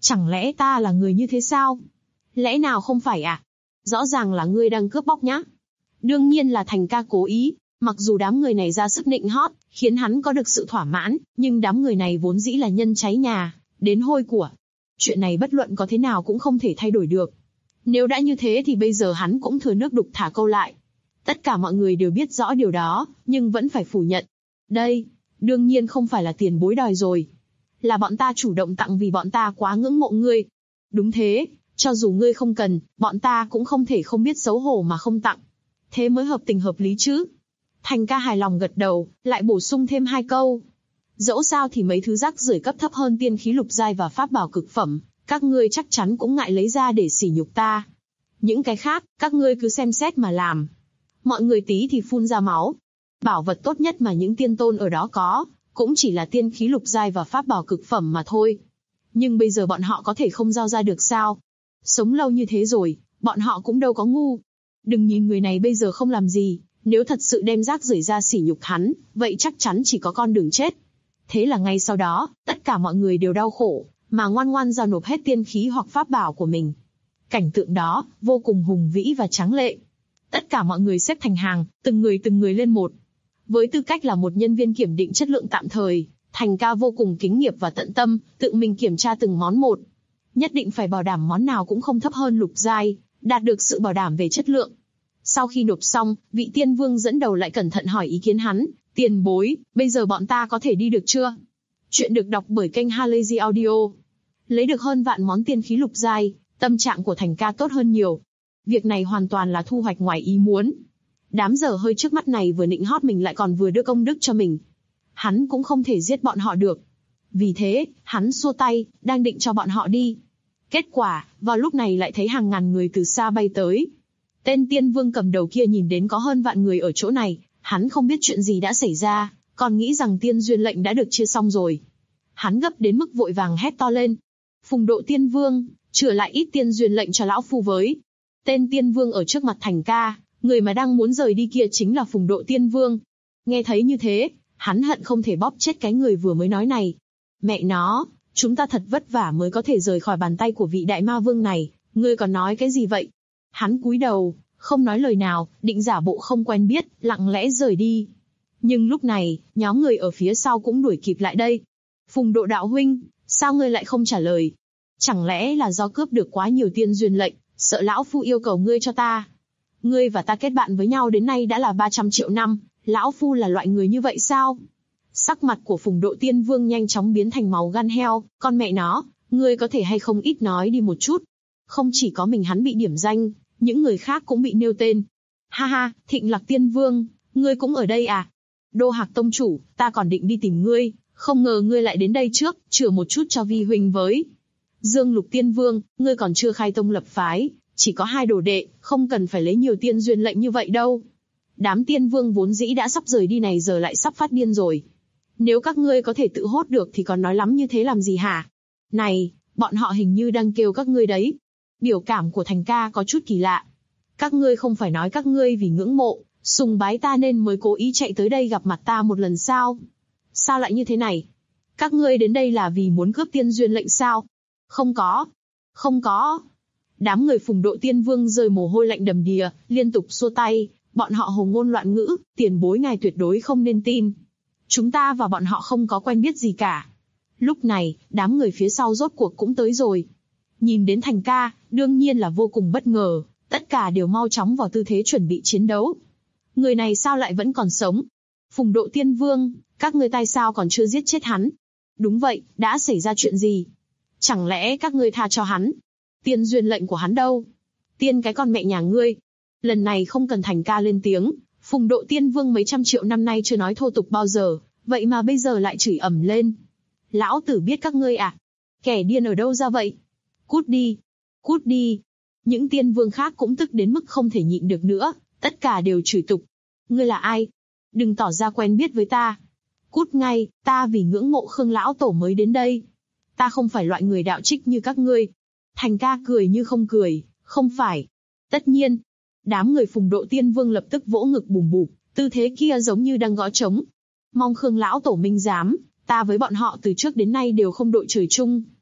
Chẳng lẽ ta là người như thế sao? Lẽ nào không phải à? Rõ ràng là ngươi đang cướp bóc nhá. Đương nhiên là Thành ca cố ý, mặc dù đám người này ra sức nịnh hót, khiến hắn có được sự thỏa mãn, nhưng đám người này vốn dĩ là nhân cháy nhà, đến hôi của. Chuyện này bất luận có thế nào cũng không thể thay đổi được. Nếu đã như thế thì bây giờ hắn cũng thừa nước đục thả câu lại. Tất cả mọi người đều biết rõ điều đó, nhưng vẫn phải phủ nhận. Đây, đương nhiên không phải là tiền bối đòi rồi. Là bọn ta chủ động tặng vì bọn ta quá ngưỡng mộ ngươi. Đúng thế, cho dù ngươi không cần, bọn ta cũng không thể không biết xấu hổ mà không tặng. Thế mới hợp tình hợp lý chứ. Thành ca hài lòng gật đầu, lại bổ sung thêm 2 câu. Dẫu sao thì mấy thứ rác rưởi cấp thấp hơn tiên khí lục giai và pháp bảo cực phẩm, các ngươi chắc chắn cũng ngại lấy ra để sỉ nhục ta. Những cái khác, các ngươi cứ xem xét mà làm. Mọi người tí thì phun ra máu. Bảo vật tốt nhất mà những tiên tôn ở đó có, cũng chỉ là tiên khí lục giai và pháp bảo cực phẩm mà thôi. Nhưng bây giờ bọn họ có thể không giao ra được sao? Sống lâu như thế rồi, bọn họ cũng đâu có ngu. Đừng nhìn người này bây giờ không làm gì, nếu thật sự đem rác rưởi ra sỉ nhục hắn, vậy chắc chắn chỉ có con đường chết. Thế là ngay sau đó, tất cả mọi người đều đau khổ, mà ngoan ngoan giao nộp hết tiên khí hoặc pháp bảo của mình. Cảnh tượng đó, vô cùng hùng vĩ và tráng lệ. Tất cả mọi người xếp thành hàng, từng người lên một. Với tư cách là một nhân viên kiểm định chất lượng tạm thời, Thành ca vô cùng kính nghiệp và tận tâm, tự mình kiểm tra từng món một. Nhất định phải bảo đảm món nào cũng không thấp hơn lục giai, đạt được sự bảo đảm về chất lượng. Sau khi nộp xong, vị tiên vương dẫn đầu lại cẩn thận hỏi ý kiến hắn. Tiền bối, bây giờ bọn ta có thể đi được chưa? Chuyện được đọc bởi kênh Halazy Audio. Lấy được hơn vạn món tiên khí lục giai, tâm trạng của Thành ca tốt hơn nhiều. Việc này hoàn toàn là thu hoạch ngoài ý muốn. Đám dở hơi trước mắt này vừa nịnh hót mình lại còn vừa đưa công đức cho mình. Hắn cũng không thể giết bọn họ được. Vì thế, hắn xua tay, đang định cho bọn họ đi. Kết quả, vào lúc này lại thấy hàng ngàn người từ xa bay tới. Tên tiên vương cầm đầu kia nhìn đến có hơn vạn người ở chỗ này, hắn không biết chuyện gì đã xảy ra, còn nghĩ rằng tiên duyên lệnh đã được chia xong rồi. Hắn gấp đến mức vội vàng hét to lên. Phùng Độ tiên vương, chừa lại ít tiên duyên lệnh cho lão phu với. Tên tiên vương ở trước mặt Thành ca, người mà đang muốn rời đi kia chính là Phùng Độ tiên vương. Nghe thấy như thế, hắn hận không thể bóp chết cái người vừa mới nói này. Mẹ nó, chúng ta thật vất vả mới có thể rời khỏi bàn tay của vị đại ma vương này, ngươi còn nói cái gì vậy? Hắn cúi đầu, không nói lời nào, định giả bộ không quen biết, lặng lẽ rời đi. Nhưng lúc này, nhóm người ở phía sau cũng đuổi kịp lại đây. Phùng Độ đạo huynh, sao ngươi lại không trả lời? Chẳng lẽ là do cướp được quá nhiều tiên duyên lệnh, sợ lão phu yêu cầu ngươi cho ta? Ngươi và ta kết bạn với nhau đến nay đã là 300 triệu năm, lão phu là loại người như vậy sao? Sắc mặt của Phùng Độ tiên vương nhanh chóng biến thành màu gan heo, con mẹ nó, ngươi có thể hay không ít nói đi một chút. Không chỉ có mình hắn bị điểm danh, những người khác cũng bị nêu tên. Ha ha, Thịnh Lạc tiên vương, ngươi cũng ở đây à? Đô Hạc tông chủ, ta còn định đi tìm ngươi, không ngờ ngươi lại đến đây trước, chừa một chút cho vi huynh với. Dương Lục tiên vương, ngươi còn chưa khai tông lập phái, chỉ có 2 đồ đệ, không cần phải lấy nhiều tiên duyên lệnh như vậy đâu. Đám tiên vương vốn dĩ đã sắp rời đi này giờ lại sắp phát điên rồi. Nếu các ngươi có thể tự hốt được thì còn nói lắm như thế làm gì hả? Này, bọn họ hình như đang kêu các ngươi đấy. Biểu cảm của Thành ca có chút kỳ lạ. Các ngươi không phải nói các ngươi vì ngưỡng mộ, sùng bái ta nên mới cố ý chạy tới đây gặp mặt ta một lần sao? Sao lại như thế này? Các ngươi đến đây là vì muốn cướp tiên duyên lệnh sao? Không có. Không có. Đám người Phùng Độ tiên vương rơi mồ hôi lạnh đầm đìa, liên tục xua tay, bọn họ hồ ngôn loạn ngữ, tiền bối ngài tuyệt đối không nên tin. Chúng ta và bọn họ không có quen biết gì cả. Lúc này, đám người phía sau rốt cuộc cũng tới rồi. Nhìn đến Thành ca, đương nhiên là vô cùng bất ngờ, tất cả đều mau chóng vào tư thế chuẩn bị chiến đấu. Người này sao lại vẫn còn sống? Phùng Độ tiên vương, các ngươi tại sao còn chưa giết chết hắn? Đúng vậy, đã xảy ra chuyện gì? Chẳng lẽ các ngươi tha cho hắn? Tiên duyên lệnh của hắn đâu? Tiên cái con mẹ nhà ngươi. Lần này không cần Thành ca lên tiếng, Phùng Độ tiên vương mấy trăm triệu năm nay chưa nói thô tục bao giờ, vậy mà bây giờ lại chửi ầm lên. Lão tử biết các ngươi à? Kẻ điên ở đâu ra vậy? Cút đi! Cút đi! Những tiên vương khác cũng tức đến mức không thể nhịn được nữa, tất cả đều chửi tục. Ngươi là ai? Đừng tỏ ra quen biết với ta. Cút ngay, ta vì ngưỡng mộ Khương lão tổ mới đến đây. Ta không phải loại người đạo trích như các ngươi. Thành ca cười như không cười, không phải. Tất nhiên. Đám người Phùng Độ tiên vương lập tức vỗ ngực bùm bụp, tư thế kia giống như đang gõ trống. Mong Khương lão tổ minh giám, ta với bọn họ từ trước đến nay đều không đội trời chung.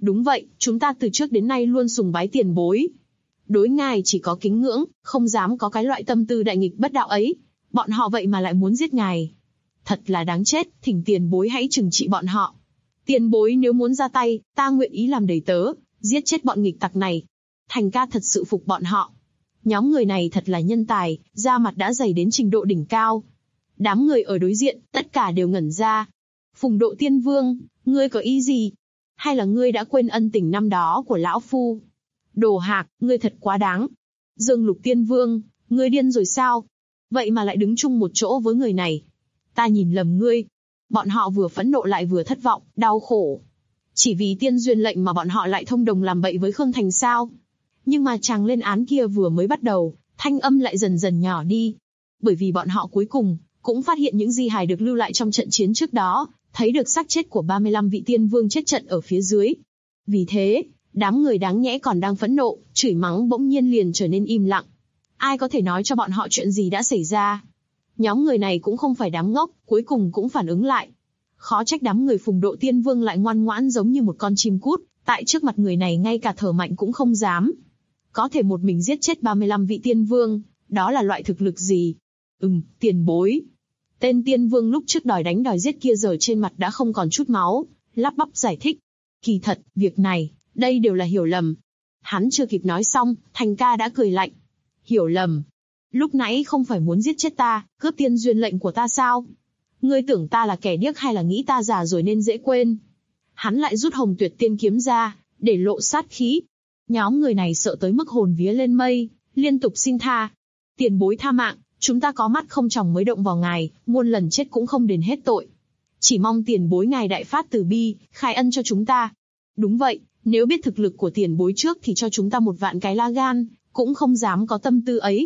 Đúng vậy, chúng ta từ trước đến nay luôn sùng bái tiền bối. Đối ngài chỉ có kính ngưỡng, không dám có cái loại tâm tư đại nghịch bất đạo ấy. Bọn họ vậy mà lại muốn giết ngài. Thật là đáng chết, thỉnh tiền bối hãy trừng trị bọn họ. Tiền bối nếu muốn ra tay, ta nguyện ý làm đầy tớ, giết chết bọn nghịch tặc này. Thành ca thật sự phục bọn họ. Nhóm người này thật là nhân tài, da mặt đã dày đến trình độ đỉnh cao. Đám người ở đối diện, tất cả đều ngẩn ra. Phùng Độ Tiên Vương, ngươi có ý gì? Hay là ngươi đã quên ân tình năm đó của lão phu? Đồ hạc, ngươi thật quá đáng. Dương Lục Tiên Vương, ngươi điên rồi sao? Vậy mà lại đứng chung một chỗ với người này. Ta nhìn lầm ngươi. Bọn họ vừa phẫn nộ lại vừa thất vọng, đau khổ. Chỉ vì tiên duyên lệnh mà bọn họ lại thông đồng làm bậy với Khương Thành sao? Nhưng mà chàng lên án kia vừa mới bắt đầu, thanh âm lại dần dần nhỏ đi. Bởi vì bọn họ cuối cùng cũng phát hiện những di hài được lưu lại trong trận chiến trước đó, thấy được xác chết của 35 vị tiên vương chết trận ở phía dưới. Vì thế, đám người đáng nhẽ còn đang phẫn nộ, chửi mắng bỗng nhiên liền trở nên im lặng. Ai có thể nói cho bọn họ chuyện gì đã xảy ra? Nhóm người này cũng không phải đám ngốc, cuối cùng cũng phản ứng lại. Khó trách đám người Phùng Độ Tiên Vương lại ngoan ngoãn giống như một con chim cút, tại trước mặt người này ngay cả thở mạnh cũng không dám. Có thể một mình giết chết 35 vị tiên vương, đó là loại thực lực gì? Tiền bối. Tên tiên vương lúc trước đòi đánh đòi giết kia giờ trên mặt đã không còn chút máu, lắp bắp giải thích. Kỳ thật, việc này, đây đều là hiểu lầm. Hắn chưa kịp nói xong, Thành ca đã cười lạnh. Hiểu lầm? Lúc nãy không phải muốn giết chết ta, cướp tiên duyên lệnh của ta sao? Ngươi tưởng ta là kẻ điếc hay là nghĩ ta già rồi nên dễ quên? Hắn lại rút Hồng Tuyệt Tiên kiếm ra, để lộ sát khí. Nhóm người này sợ tới mức hồn vía lên mây, liên tục xin tha. Tiền bối tha mạng, chúng ta có mắt không tròng mới động vào ngài, muôn lần chết cũng không đền hết tội. Chỉ mong tiền bối ngài đại phát từ bi, khai ân cho chúng ta. Đúng vậy, nếu biết thực lực của tiền bối trước thì cho chúng ta 1 vạn cái la gan, cũng không dám có tâm tư ấy.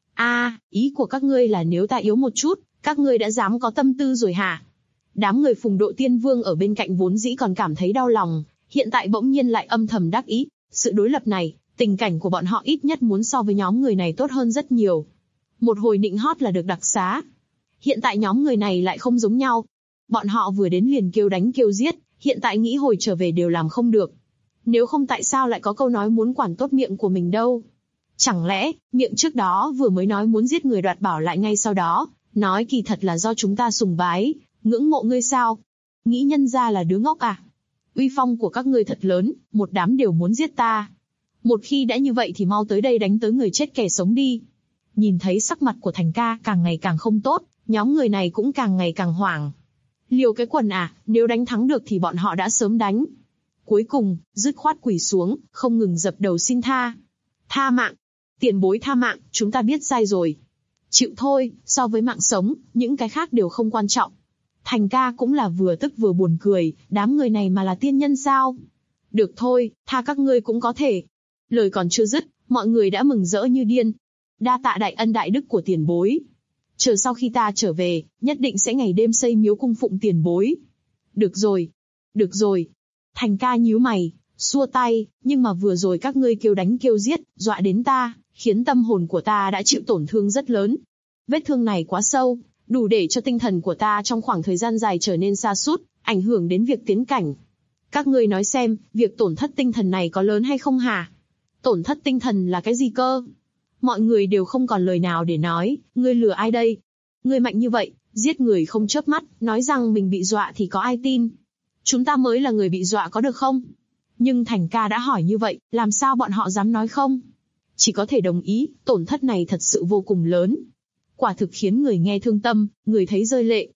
Ý của các ngươi là nếu ta yếu một chút, các ngươi đã dám có tâm tư rồi hả? Đám người Phùng Độ Tiên Vương ở bên cạnh vốn dĩ còn cảm thấy đau lòng, hiện tại bỗng nhiên lại âm thầm đắc ý. Sự đối lập này, tình cảnh của bọn họ ít nhất muốn so với nhóm người này tốt hơn rất nhiều. Một hồi nịnh hót là được đặc xá. Hiện tại nhóm người này lại không giống nhau. Bọn họ vừa đến liền kêu đánh kêu giết, hiện tại nghĩ hồi trở về đều làm không được. Nếu không tại sao lại có câu nói muốn quản tốt miệng của mình đâu? Chẳng lẽ, miệng trước đó vừa mới nói muốn giết người đoạt bảo lại ngay sau đó, nói kỳ thật là do chúng ta sùng bái, ngưỡng mộ ngươi sao? Nghĩ nhân ra là đứa ngốc à? Uy phong của các ngươi thật lớn, một đám đều muốn giết ta. Một khi đã như vậy thì mau tới đây đánh tới người chết kẻ sống đi. Nhìn thấy sắc mặt của Thành ca càng ngày càng không tốt, nhóm người này cũng càng ngày càng hoảng. Liều cái quần à, nếu đánh thắng được thì bọn họ đã sớm đánh. Cuối cùng, dứt khoát quỳ xuống, không ngừng dập đầu xin tha. Tha mạng, tiền bối tha mạng, chúng ta biết sai rồi. Chịu thôi, so với mạng sống, những cái khác đều không quan trọng. Thành ca cũng là vừa tức vừa buồn cười, đám người này mà là tiên nhân sao? Được thôi, tha các ngươi cũng có thể. Lời còn chưa dứt, mọi người đã mừng rỡ như điên. Đa tạ đại ân đại đức của tiền bối. Chờ sau khi ta trở về, nhất định sẽ ngày đêm xây miếu cung phụng tiền bối. Được rồi, được rồi. Thành ca nhíu mày, xua tay, nhưng mà vừa rồi các ngươi kêu đánh kêu giết, dọa đến ta, khiến tâm hồn của ta đã chịu tổn thương rất lớn. Vết thương này quá sâu, đủ để cho tinh thần của ta trong khoảng thời gian dài trở nên sa sút, ảnh hưởng đến việc tiến cảnh. Các ngươi nói xem, việc tổn thất tinh thần này có lớn hay không hả? Tổn thất tinh thần là cái gì cơ? Mọi người đều không còn lời nào để nói, ngươi lừa ai đây? Ngươi mạnh như vậy, giết người không chớp mắt, nói rằng mình bị dọa thì có ai tin? Chúng ta mới là người bị dọa có được không? Nhưng Thành ca đã hỏi như vậy, làm sao bọn họ dám nói không? Chỉ có thể đồng ý, tổn thất này thật sự vô cùng lớn. Quả thực khiến người nghe thương tâm, người thấy rơi lệ.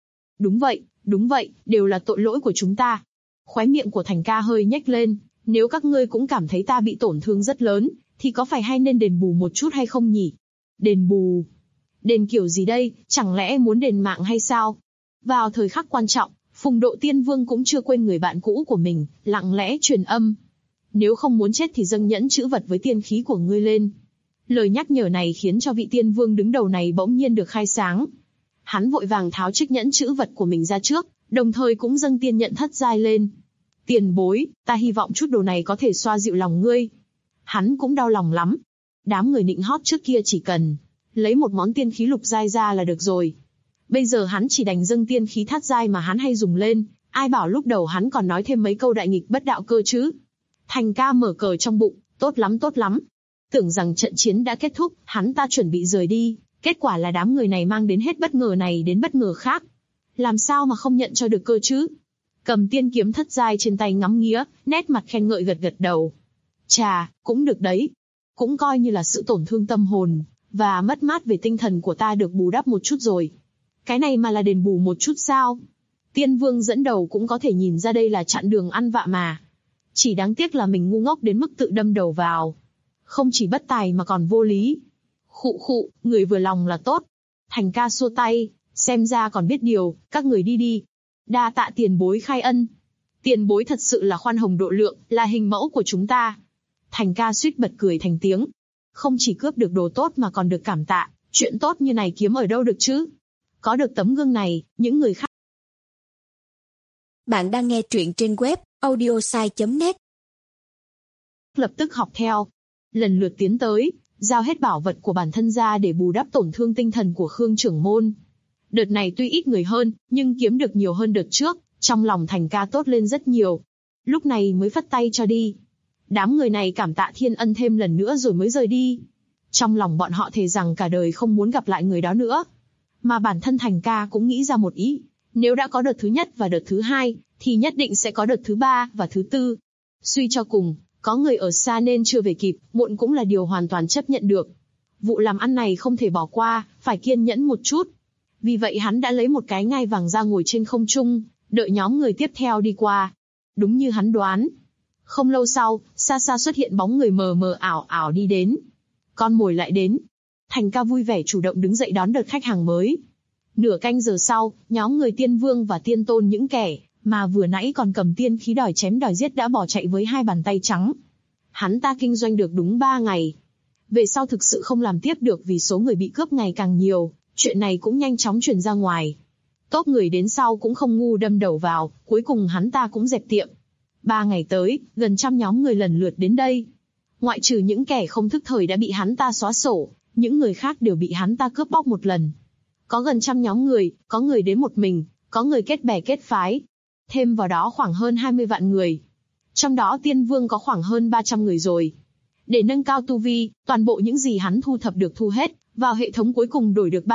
Đúng vậy, đều là tội lỗi của chúng ta. Khóe miệng của Thành ca hơi nhếch lên, nếu các ngươi cũng cảm thấy ta bị tổn thương rất lớn, thì có phải hay nên đền bù một chút hay không nhỉ? Đền bù? Đền kiểu gì đây, chẳng lẽ muốn đền mạng hay sao? Vào thời khắc quan trọng, Phùng Độ Tiên Vương cũng chưa quên người bạn cũ của mình, lặng lẽ truyền âm. Nếu không muốn chết thì dâng nhẫn chữ vật với tiên khí của ngươi lên. Lời nhắc nhở này khiến cho vị tiên vương đứng đầu này bỗng nhiên được khai sáng. Hắn vội vàng tháo chiếc nhẫn chữ vật của mình ra trước, đồng thời cũng dâng tiên nhận thất giai lên. Tiền bối, ta hy vọng chút đồ này có thể xoa dịu lòng ngươi. Hắn cũng đau lòng lắm. Đám người nịnh hót trước kia chỉ cần lấy một món tiên khí lục giai ra là được rồi. Bây giờ hắn chỉ đành dâng tiên khí thất giai mà hắn hay dùng lên, ai bảo lúc đầu hắn còn nói thêm mấy câu đại nghịch bất đạo cơ chứ. Thành ca mở cờ trong bụng, tốt lắm tốt lắm. Tưởng rằng trận chiến đã kết thúc, hắn ta chuẩn bị rời đi, kết quả là đám người này mang đến hết bất ngờ này đến bất ngờ khác. Làm sao mà không nhận cho được cơ chứ? Cầm tiên kiếm thất giai trên tay ngắm nghía, nét mặt khen ngợi gật gật đầu. Chà, cũng được đấy. Cũng coi như là sự tổn thương tâm hồn, và mất mát về tinh thần của ta được bù đắp một chút rồi. Cái này mà là đền bù một chút sao? Tiên Vương dẫn đầu cũng có thể nhìn ra đây là chặn đường ăn vạ mà. Chỉ đáng tiếc là mình ngu ngốc đến mức tự đâm đầu vào. Không chỉ bất tài mà còn vô lý. Khụ khụ, người vừa lòng là tốt. Thành ca xua tay, xem ra còn biết điều, các người đi đi. Đa tạ tiền bối khai ân. Tiền bối thật sự là khoan hồng độ lượng, là hình mẫu của chúng ta. Thành ca suýt bật cười thành tiếng. Không chỉ cướp được đồ tốt mà còn được cảm tạ, chuyện tốt như này kiếm ở đâu được chứ? Có được tấm gương này, những người khác. Bạn đang nghe truyện trên web audiosai.net. Lập tức học theo. Lần lượt tiến tới, giao hết bảo vật của bản thân ra để bù đắp tổn thương tinh thần của Khương trưởng môn. Đợt này tuy ít người hơn, nhưng kiếm được nhiều hơn đợt trước, trong lòng Thành ca tốt lên rất nhiều. Lúc này mới phất tay cho đi. Đám người này cảm tạ thiên ân thêm lần nữa rồi mới rời đi. Trong lòng bọn họ thề rằng cả đời không muốn gặp lại người đó nữa. Mà bản thân Thành ca cũng nghĩ ra một ý. Nếu đã có đợt thứ nhất và đợt thứ hai, thì nhất định sẽ có đợt thứ ba và thứ tư. Suy cho cùng, có người ở xa nên chưa về kịp, muộn cũng là điều hoàn toàn chấp nhận được. Vụ làm ăn này không thể bỏ qua, phải kiên nhẫn một chút. Vì vậy hắn đã lấy một cái ngai vàng ra ngồi trên không trung, đợi nhóm người tiếp theo đi qua. Đúng như hắn đoán. Không lâu sau, xa xa xuất hiện bóng người mờ mờ ảo ảo đi đến. Con mồi lại đến. Thành ca vui vẻ chủ động đứng dậy đón đợt khách hàng mới. Nửa canh giờ sau, nhóm người Tiên Vương và Tiên Tôn, những kẻ mà vừa nãy còn cầm tiên khí đòi chém đòi giết đã bỏ chạy với hai bàn tay trắng. Hắn ta kinh doanh được đúng 3 ngày. Về sau thực sự không làm tiếp được vì số người bị cướp ngày càng nhiều, chuyện này cũng nhanh chóng truyền ra ngoài. Tốt người đến sau cũng không ngu đâm đầu vào, cuối cùng hắn ta cũng dẹp tiệm. 3 ngày tới, gần 100 nhóm người lần lượt đến đây. Ngoại trừ những kẻ không thức thời đã bị hắn ta xóa sổ, những người khác đều bị hắn ta cướp bóc một lần. Có gần 100 nhóm người, có người đến một mình, có người kết bè kết phái. Thêm vào đó khoảng hơn 20 vạn người. Trong đó Tiên Vương có khoảng hơn 300 người rồi. Để nâng cao tu vi, toàn bộ những gì hắn thu thập được thu hết, vào hệ thống cuối cùng đổi được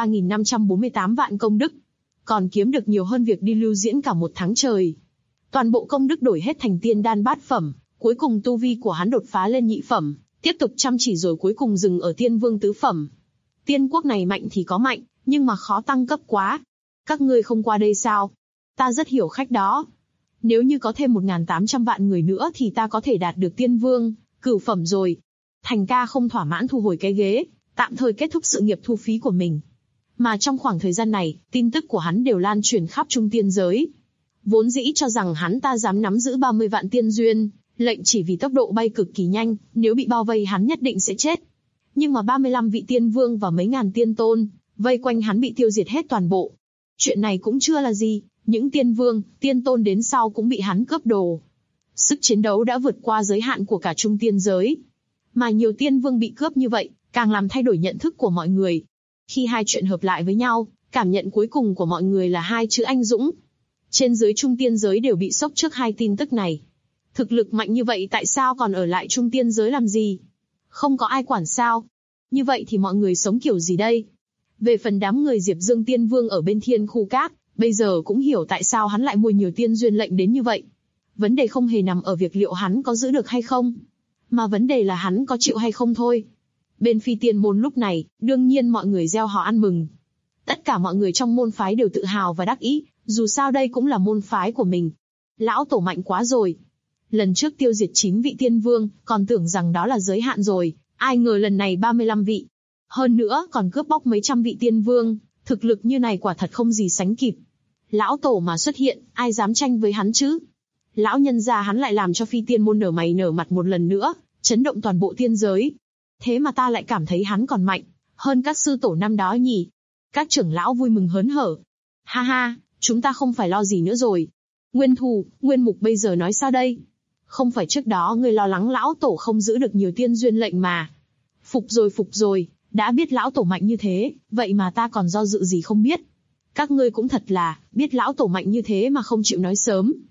3.548 vạn công đức. Còn kiếm được nhiều hơn việc đi lưu diễn cả một tháng trời. Toàn bộ công đức đổi hết thành tiên đan bát phẩm, cuối cùng tu vi của hắn đột phá lên nhị phẩm, tiếp tục chăm chỉ rồi cuối cùng dừng ở Tiên Vương tứ phẩm. Tiên quốc này mạnh thì có mạnh, nhưng mà khó tăng cấp quá. Các ngươi không qua đây sao? Ta rất hiểu khách đó. Nếu như có thêm 1.800 vạn người nữa thì ta có thể đạt được Tiên Vương, cửu phẩm rồi. Thành ca không thỏa mãn thu hồi cái ghế, tạm thời kết thúc sự nghiệp thu phí của mình. Mà trong khoảng thời gian này, tin tức của hắn đều lan truyền khắp trung tiên giới. Vốn dĩ cho rằng hắn ta dám nắm giữ 30 vạn tiên duyên, lệnh chỉ vì tốc độ bay cực kỳ nhanh, nếu bị bao vây hắn nhất định sẽ chết. Nhưng mà 35 vị tiên vương và mấy ngàn tiên tôn, vây quanh hắn bị tiêu diệt hết toàn bộ. Chuyện này cũng chưa là gì, những tiên vương, tiên tôn đến sau cũng bị hắn cướp đồ. Sức chiến đấu đã vượt qua giới hạn của cả trung tiên giới. Mà nhiều tiên vương bị cướp như vậy, càng làm thay đổi nhận thức của mọi người. Khi hai chuyện hợp lại với nhau, cảm nhận cuối cùng của mọi người là hai chữ anh dũng. Trên dưới trung tiên giới đều bị sốc trước hai tin tức này. Thực lực mạnh như vậy tại sao còn ở lại trung tiên giới làm gì? Không có ai quản sao? Như vậy thì mọi người sống kiểu gì đây? Về phần đám người Diệp Dương Tiên Vương ở bên Thiên Khu Các, bây giờ cũng hiểu tại sao hắn lại mua nhiều tiên duyên lệnh đến như vậy. Vấn đề không hề nằm ở việc liệu hắn có giữ được hay không, mà vấn đề là hắn có chịu hay không thôi. Bên Phi Tiên môn lúc này, đương nhiên mọi người reo hò ăn mừng. Tất cả mọi người trong môn phái đều tự hào và đắc ý, dù sao đây cũng là môn phái của mình. Lão tổ mạnh quá rồi. Lần trước tiêu diệt 9 vị tiên vương, còn tưởng rằng đó là giới hạn rồi, ai ngờ lần này 35 vị. Hơn nữa còn cướp bóc mấy trăm vị tiên vương, thực lực như này quả thật không gì sánh kịp. Lão tổ mà xuất hiện, ai dám tranh với hắn chứ? Lão nhân gia hắn lại làm cho Phi Tiên môn nở mày nở mặt một lần nữa, chấn động toàn bộ tiên giới. Thế mà ta lại cảm thấy hắn còn mạnh hơn các sư tổ năm đó nhỉ? Các trưởng lão vui mừng hớn hở. Ha ha, chúng ta không phải lo gì nữa rồi. Nguyên Thù, Nguyên Mục bây giờ nói sao đây? Không phải trước đó ngươi lo lắng lão tổ không giữ được nhiều tiên duyên lệnh mà. Phục rồi, đã biết lão tổ mạnh như thế, vậy mà ta còn do dự gì không biết. Các ngươi cũng thật là, biết lão tổ mạnh như thế mà không chịu nói sớm.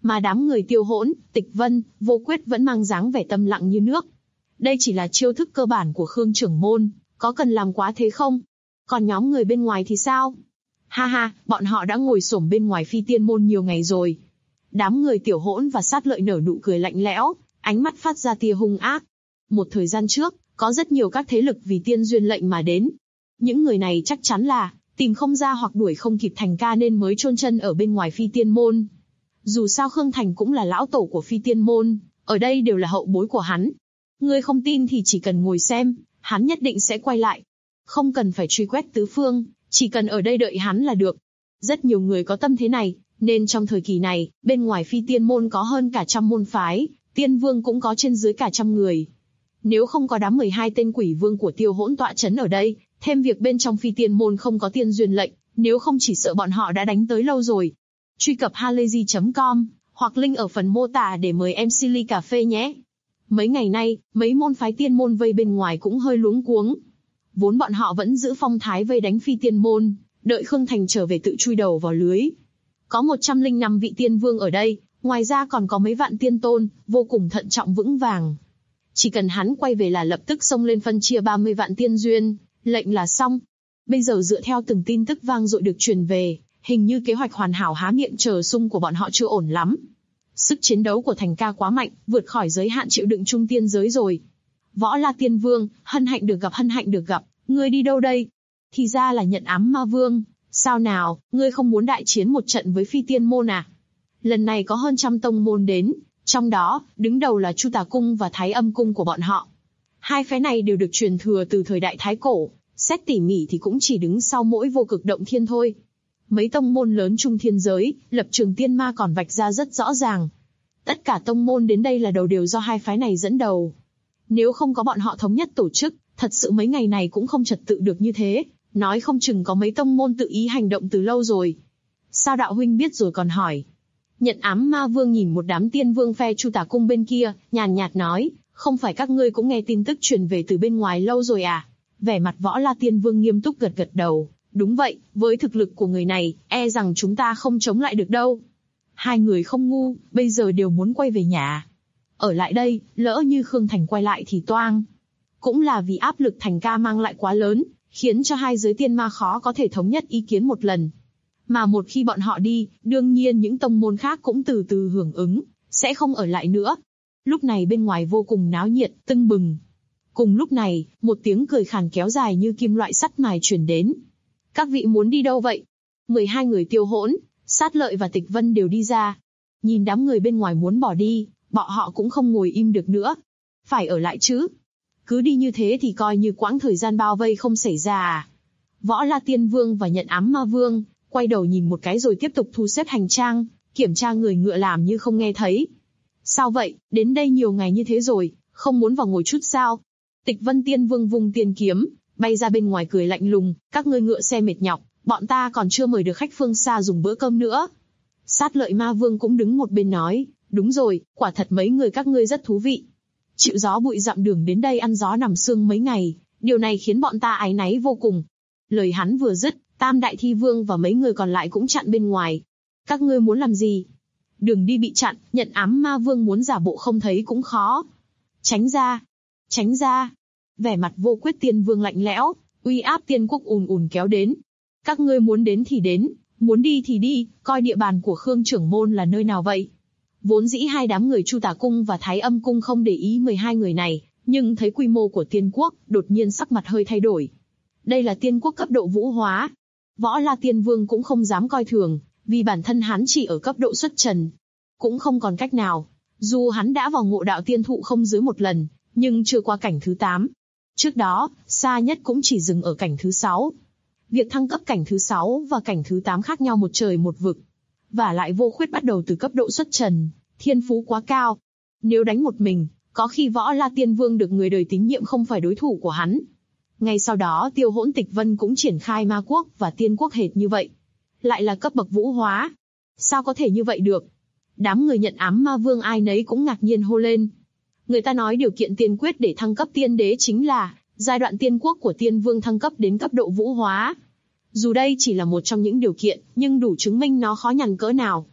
Mà đám người Tiêu Hỗn, Tịch Vân, Vô Quyết vẫn mang dáng vẻ tâm lặng như nước. Đây chỉ là chiêu thức cơ bản của Khương trưởng môn, có cần làm quá thế không? Còn nhóm người bên ngoài thì sao? Ha ha, bọn họ đã ngồi xổm bên ngoài Phi Tiên môn nhiều ngày rồi. Đám người Tiểu Hỗn và Sát Lợi nở nụ cười lạnh lẽo, ánh mắt phát ra tia hung ác. Một thời gian trước, có rất nhiều các thế lực vì tiên duyên lệnh mà đến. Những người này chắc chắn là tìm không ra hoặc đuổi không kịp Thành ca nên mới chôn chân ở bên ngoài Phi Tiên môn. Dù sao Khương Thành cũng là lão tổ của Phi Tiên môn, ở đây đều là hậu bối của hắn. Ngươi không tin thì chỉ cần ngồi xem, hắn nhất định sẽ quay lại. Không cần phải truy quét tứ phương, chỉ cần ở đây đợi hắn là được. Rất nhiều người có tâm thế này, nên trong thời kỳ này, bên ngoài Phi Tiên môn có hơn cả 100 môn phái, Tiên Vương cũng có trên dưới cả 100 người. Nếu không có đám 12 tên quỷ vương của Tiêu Hỗn tọa chấn ở đây, thêm việc bên trong Phi Tiên môn không có tiên duyên lệnh, nếu không chỉ sợ bọn họ đã đánh tới lâu rồi. Truy cập halayzi.com hoặc link ở phần mô tả để mời MC ly cà phê nhé. Mấy ngày nay, mấy môn phái tiên môn vây bên ngoài cũng hơi luống cuống. Vốn bọn họ vẫn giữ phong thái vây đánh Phi Tiên môn, đợi Khương Thành trở về tự chui đầu vào lưới. Có 105 vị tiên vương ở đây, ngoài ra còn có mấy vạn tiên tôn, vô cùng thận trọng vững vàng. Chỉ cần hắn quay về là lập tức xông lên phân chia 30 vạn tiên duyên, lệnh là xong. Bây giờ dựa theo từng tin tức vang dội được truyền về, hình như kế hoạch hoàn hảo há miệng chờ sung của bọn họ chưa ổn lắm. Sức chiến đấu của Thành ca quá mạnh, vượt khỏi giới hạn chịu đựng trung tiên giới rồi. Võ La Tiên Vương, hân hạnh được gặp, ngươi đi đâu đây? Thì ra là Nhận Ám Ma Vương, sao nào, ngươi không muốn đại chiến một trận với Phi Tiên môn à? Lần này có hơn 100 tông môn đến, trong đó, đứng đầu là Chu Tà Cung và Thái Âm Cung của bọn họ. Hai phái này đều được truyền thừa từ thời đại Thái Cổ, xét tỉ mỉ thì cũng chỉ đứng sau mỗi Vô Cực Động Thiên thôi. Mấy tông môn lớn trung thiên giới, lập trường tiên ma còn vạch ra rất rõ ràng. Tất cả tông môn đến đây là đầu đều do hai phái này dẫn đầu. Nếu không có bọn họ thống nhất tổ chức, thật sự mấy ngày này cũng không trật tự được như thế, nói không chừng có mấy tông môn tự ý hành động từ lâu rồi. Sao đạo huynh biết rồi còn hỏi? Nhận Ám Ma Vương nhìn một đám tiên vương phe Chu Tà Cung bên kia, nhàn nhạt nói, không phải các ngươi cũng nghe tin tức truyền về từ bên ngoài lâu rồi à? Vẻ mặt Võ La Tiên Vương nghiêm túc gật đầu. Đúng vậy, với thực lực của người này, e rằng chúng ta không chống lại được đâu. Hai người không ngu, bây giờ đều muốn quay về nhà. Ở lại đây, lỡ như Khương Thành quay lại thì toang. Cũng là vì áp lực Thành ca mang lại quá lớn, khiến cho hai giới tiên ma khó có thể thống nhất ý kiến một lần. Mà một khi bọn họ đi, đương nhiên những tông môn khác cũng từ từ hưởng ứng, sẽ không ở lại nữa. Lúc này bên ngoài vô cùng náo nhiệt, tưng bừng. Cùng lúc này, một tiếng cười khàn kéo dài như kim loại sắt mài truyền đến. Các vị muốn đi đâu vậy? 12 người Tiêu Hỗn, Sát Lợi và Tịch Vân đều đi ra. Nhìn đám người bên ngoài muốn bỏ đi, bọn họ cũng không ngồi im được nữa. Phải ở lại chứ. Cứ đi như thế thì coi như quãng thời gian bao vây không xảy ra à. Võ La Tiên Vương và Nhận Ám Ma Vương, quay đầu nhìn một cái rồi tiếp tục thu xếp hành trang, kiểm tra người ngựa làm như không nghe thấy. Sao vậy, đến đây nhiều ngày như thế rồi, không muốn vào ngồi chút sao? Tịch Vân Tiên Vương vung tiên kiếm, bay ra bên ngoài cười lạnh lùng, các ngươi ngựa xe mệt nhọc, bọn ta còn chưa mời được khách phương xa dùng bữa cơm nữa. Sát Lợi Ma Vương cũng đứng một bên nói, đúng rồi, quả thật mấy người các ngươi rất thú vị. Chịu gió bụi dặm đường đến đây ăn gió nằm sương mấy ngày, điều này khiến bọn ta áy náy vô cùng. Lời hắn vừa dứt, Tam Đại Thi Vương và mấy người còn lại cũng chặn bên ngoài. Các ngươi muốn làm gì? Đường đi bị chặn, Nhận Ám Ma Vương muốn giả bộ không thấy cũng khó. Tránh ra! Tránh ra! Vẻ mặt Vô Quyết Tiên Vương lạnh lẽo, uy áp tiên quốc ùn ùn kéo đến. Các ngươi muốn đến thì đến, muốn đi thì đi, coi địa bàn của Khương trưởng môn là nơi nào vậy? Vốn dĩ hai đám người Chu Tà Cung và Thái Âm Cung không để ý 12 người này, nhưng thấy quy mô của tiên quốc, đột nhiên sắc mặt hơi thay đổi. Đây là tiên quốc cấp độ vũ hóa. Võ La Tiên Vương cũng không dám coi thường, vì bản thân hắn chỉ ở cấp độ xuất trần. Cũng không còn cách nào, dù hắn đã vào ngộ đạo tiên thụ không dưới một lần, nhưng chưa qua cảnh thứ 8. Trước đó, xa nhất cũng chỉ dừng ở cảnh thứ 6. Việc thăng cấp cảnh thứ 6 và cảnh thứ 8 khác nhau một trời một vực. Và lại Vô Khuyết bắt đầu từ cấp độ xuất trần, thiên phú quá cao. Nếu đánh một mình, có khi Võ La Tiên Vương được người đời tín nhiệm không phải đối thủ của hắn. Ngay sau đó Tiêu Hỗn Tịch Vân cũng triển khai ma quốc và tiên quốc hệt như vậy. Lại là cấp bậc vũ hóa. Sao có thể như vậy được? Đám người Nhận Ám Ma Vương ai nấy cũng ngạc nhiên hô lên. Người ta nói điều kiện tiên quyết để thăng cấp tiên đế chính là giai đoạn tiên quốc của tiên vương thăng cấp đến cấp độ vũ hóa. Dù đây chỉ là một trong những điều kiện, nhưng đủ chứng minh nó khó nhằn cỡ nào.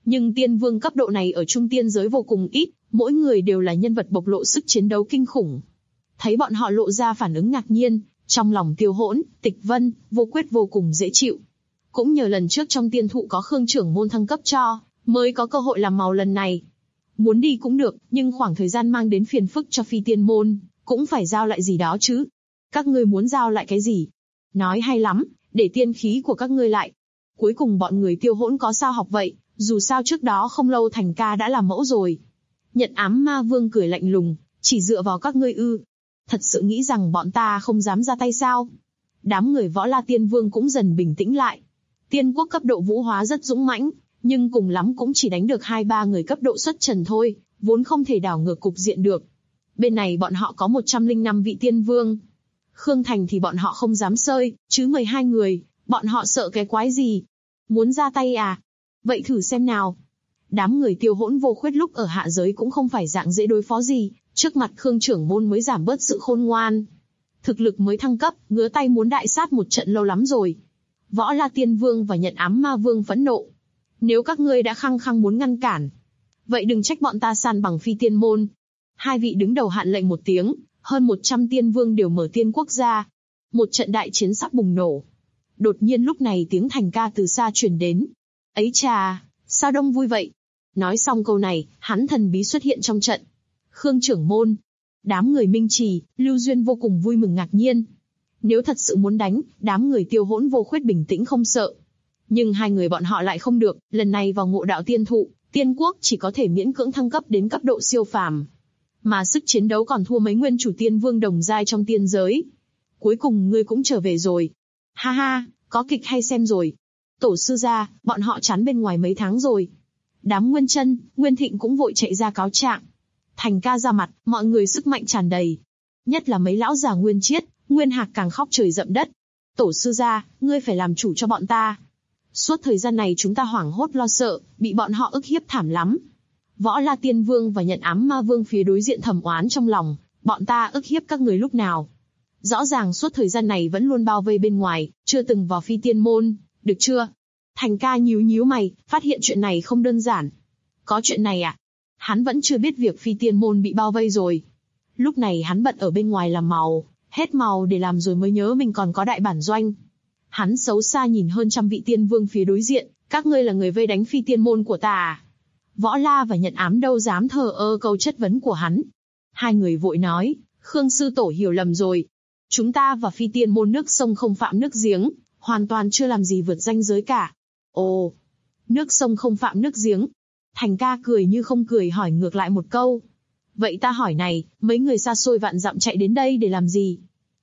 Nhưng tiên vương cấp độ này ở trung tiên giới vô cùng ít, mỗi người đều là nhân vật bộc lộ sức chiến đấu kinh khủng. Thấy bọn họ lộ ra phản ứng ngạc nhiên, trong lòng Tiêu Hỗn, Tịch Vân, Vô Quyết vô cùng dễ chịu. Cũng nhờ lần trước trong tiên thụ có Khương trưởng môn thăng cấp cho, mới có cơ hội làm màu lần này. Muốn đi cũng được, nhưng khoảng thời gian mang đến phiền phức cho Phi Tiên môn, cũng phải giao lại gì đó chứ. Các ngươi muốn giao lại cái gì? Nói hay lắm, để tiên khí của các ngươi lại. Cuối cùng bọn người Tiêu Hỗn có sao học vậy, dù sao trước đó không lâu Thành ca đã làm mẫu rồi. Nhận Ám Ma Vương cười lạnh lùng, chỉ dựa vào các ngươi ư? Thật sự nghĩ rằng bọn ta không dám ra tay sao? Đám người Võ La Tiên Vương cũng dần bình tĩnh lại. Tiên quốc cấp độ vũ hóa rất dũng mãnh, nhưng cùng lắm cũng chỉ đánh được 2-3 người cấp độ xuất trần thôi, vốn không thể đảo ngược cục diện được. Bên này bọn họ có 105 vị tiên vương. Khương Thành thì bọn họ không dám sơi, chứ 12 người, bọn họ sợ cái quái gì? Muốn ra tay à? Vậy thử xem nào. Đám người Tiêu Hỗn Vô Khuyết lúc ở hạ giới cũng không phải dạng dễ đối phó gì, trước mặt Khương trưởng môn mới giảm bớt sự khôn ngoan. Thực lực mới thăng cấp, ngứa tay muốn đại sát một trận lâu lắm rồi. Võ La Tiên Vương và Nhận Ám Ma Vương phẫn nộ. Nếu các ngươi đã khăng khăng muốn ngăn cản, vậy đừng trách bọn ta san bằng Phi Tiên môn. Hai vị đứng đầu hạn lệnh một tiếng, hơn 100 tiên vương đều mở tiên quốc ra. Một trận đại chiến sắp bùng nổ. Đột nhiên lúc này tiếng Thành ca từ xa truyền đến. Ấy chà, sao đông vui vậy? Nói xong câu này, hắn thần bí xuất hiện trong trận. Khương trưởng môn. Đám người Minh Trì, Lưu Duyên vô cùng vui mừng ngạc nhiên. Nếu thật sự muốn đánh, đám người Tiêu Hỗn Vô Khuyết bình tĩnh không sợ. Nhưng hai người bọn họ lại không được, lần này vào ngộ đạo tiên thụ, tiên quốc chỉ có thể miễn cưỡng thăng cấp đến cấp độ siêu phàm. Mà sức chiến đấu còn thua mấy nguyên chủ tiên vương đồng giai trong tiên giới. Cuối cùng ngươi cũng trở về rồi. Ha ha, có kịch hay xem rồi. Tổ sư gia, bọn họ chắn bên ngoài mấy tháng rồi. Đám Nguyên Chân, Nguyên Thịnh cũng vội chạy ra cáo trạng. Thành ca ra mặt, mọi người sức mạnh tràn đầy. Nhất là mấy lão già Nguyên Chiết, Nguyên Hạc càng khóc trời rậm đất. Tổ sư gia, ngươi phải làm chủ cho bọn ta. Suốt thời gian này chúng ta hoảng hốt lo sợ, bị bọn họ ức hiếp thảm lắm. Võ La Tiên Vương và Nhận Ám Ma Vương phía đối diện thầm oán trong lòng, bọn ta ức hiếp các người lúc nào? Rõ ràng suốt thời gian này vẫn luôn bao vây bên ngoài, chưa từng vào Phi Tiên môn, được chưa? Thành ca nhíu nhíu mày, phát hiện chuyện này không đơn giản. Có chuyện này à? Hắn vẫn chưa biết việc Phi Tiên môn bị bao vây rồi. Lúc này hắn bận ở bên ngoài làm màu, hết màu để làm rồi mới nhớ mình còn có đại bản doanh. Hắn xấu xa nhìn hơn 100 vị tiên vương phía đối diện, các ngươi là người vây đánh Phi Tiên môn của ta à? Võ La và Nhận Ám đâu dám thờ ơ câu chất vấn của hắn. Hai người vội nói, Khương sư tổ hiểu lầm rồi. Chúng ta và Phi Tiên môn nước sông không phạm nước giếng, hoàn toàn chưa làm gì vượt ranh giới cả. Ồ, nước sông không phạm nước giếng. Thành ca cười như không cười hỏi ngược lại một câu. Vậy ta hỏi này, mấy người xa xôi vạn dặm chạy đến đây để làm gì?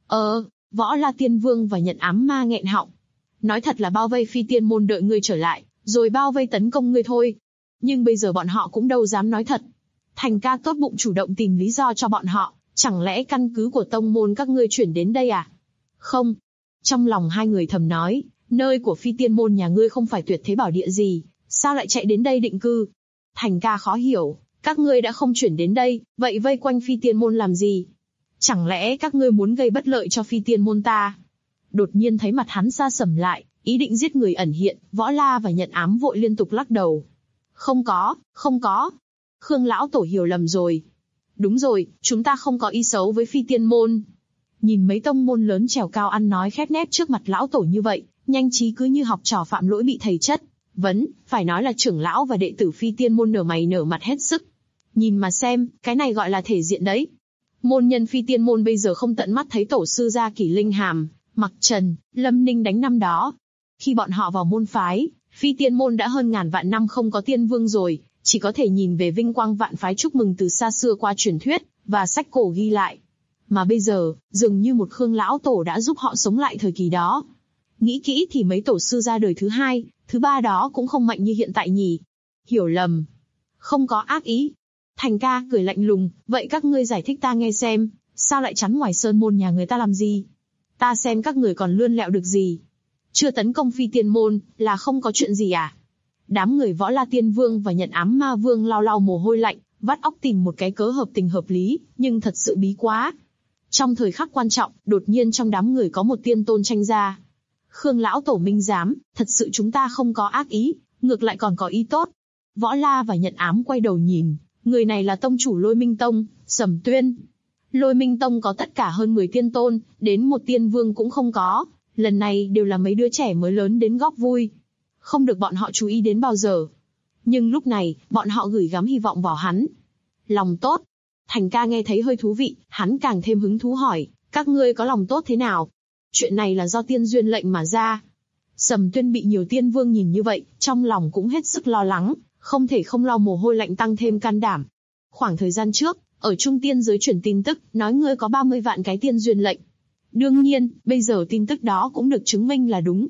Võ La Tiên Vương và Nhận Ám Ma nghẹn họng. Nói thật là bao vây Phi Tiên môn đợi ngươi trở lại, rồi bao vây tấn công ngươi thôi. Nhưng bây giờ bọn họ cũng đâu dám nói thật. Thành ca tốt bụng chủ động tìm lý do cho bọn họ, chẳng lẽ căn cứ của tông môn các ngươi chuyển đến đây à? Không. Trong lòng hai người thầm nói, nơi của Phi Tiên môn nhà ngươi không phải tuyệt thế bảo địa gì, sao lại chạy đến đây định cư? Thành ca khó hiểu, các ngươi đã không chuyển đến đây, vậy vây quanh Phi Tiên môn làm gì? Chẳng lẽ các ngươi muốn gây bất lợi cho Phi Tiên môn ta? Đột nhiên thấy mặt hắn sa sầm lại, ý định giết người ẩn hiện, Võ La và Nhận Ám vội liên tục lắc đầu. Không có. Khương lão tổ hiểu lầm rồi. Đúng rồi, chúng ta không có ý xấu với Phi Tiên môn. Nhìn mấy tông môn lớn trèo cao ăn nói khép nép trước mặt lão tổ như vậy, nhanh trí cứ như học trò phạm lỗi bị thầy chất vấn, phải nói là trưởng lão và đệ tử Phi Tiên môn nở mày nở mặt hết sức. Nhìn mà xem, cái này gọi là thể diện đấy. Môn nhân Phi Tiên môn bây giờ không tận mắt thấy tổ sư gia Kỷ Linh Hàm, Mặc Trần, Lâm Ninh đánh năm đó. Khi bọn họ vào môn phái, Phi Tiên môn đã hơn ngàn vạn năm không có tiên vương rồi, chỉ có thể nhìn về vinh quang vạn phái chúc mừng từ xa xưa qua truyền thuyết và sách cổ ghi lại. Mà bây giờ, dường như một Khương lão tổ đã giúp họ sống lại thời kỳ đó. Nghĩ kỹ thì mấy tổ sư ra đời thứ hai, thứ ba đó cũng không mạnh như hiện tại nhỉ. Hiểu lầm. Không có ác ý. Thành ca cười lạnh lùng, vậy các ngươi giải thích ta nghe xem, sao lại chắn ngoài sơn môn nhà người ta làm gì? Ta xem các người còn lươn lẹo được gì? Chưa tấn công Phi Tiên môn, là không có chuyện gì à? Đám người Võ La Tiên Vương và Nhận Ám Ma Vương lau lau mồ hôi lạnh, vắt óc tìm một cái cớ hợp tình hợp lý, nhưng thật sự bí quá. Trong thời khắc quan trọng, đột nhiên trong đám người có một tiên tôn tranh ra. Khương lão tổ minh giám, thật sự chúng ta không có ác ý, ngược lại còn có ý tốt. Võ La và Nhận Ám quay đầu nhìn, người này là tông chủ Lôi Minh Tông, Sầm Tuyên. Lôi Minh Tông có tất cả hơn 10 tiên tôn, đến một tiên vương cũng không có, lần này đều là mấy đứa trẻ mới lớn đến góp vui. Không được bọn họ chú ý đến bao giờ. Nhưng lúc này, bọn họ gửi gắm hy vọng vào hắn. Lòng tốt. Thành ca nghe thấy hơi thú vị, hắn càng thêm hứng thú hỏi, các ngươi có lòng tốt thế nào? Chuyện này là do tiên duyên lệnh mà ra. Sầm Tuyên bị nhiều tiên vương nhìn như vậy, trong lòng cũng hết sức lo lắng, không thể không lau mồ hôi lạnh tăng thêm can đảm. Khoảng thời gian trước, ở Trung Tiên giới truyền tin tức, nói ngươi có 30 vạn cái tiên duyên lệnh. Đương nhiên, bây giờ tin tức đó cũng được chứng minh là đúng.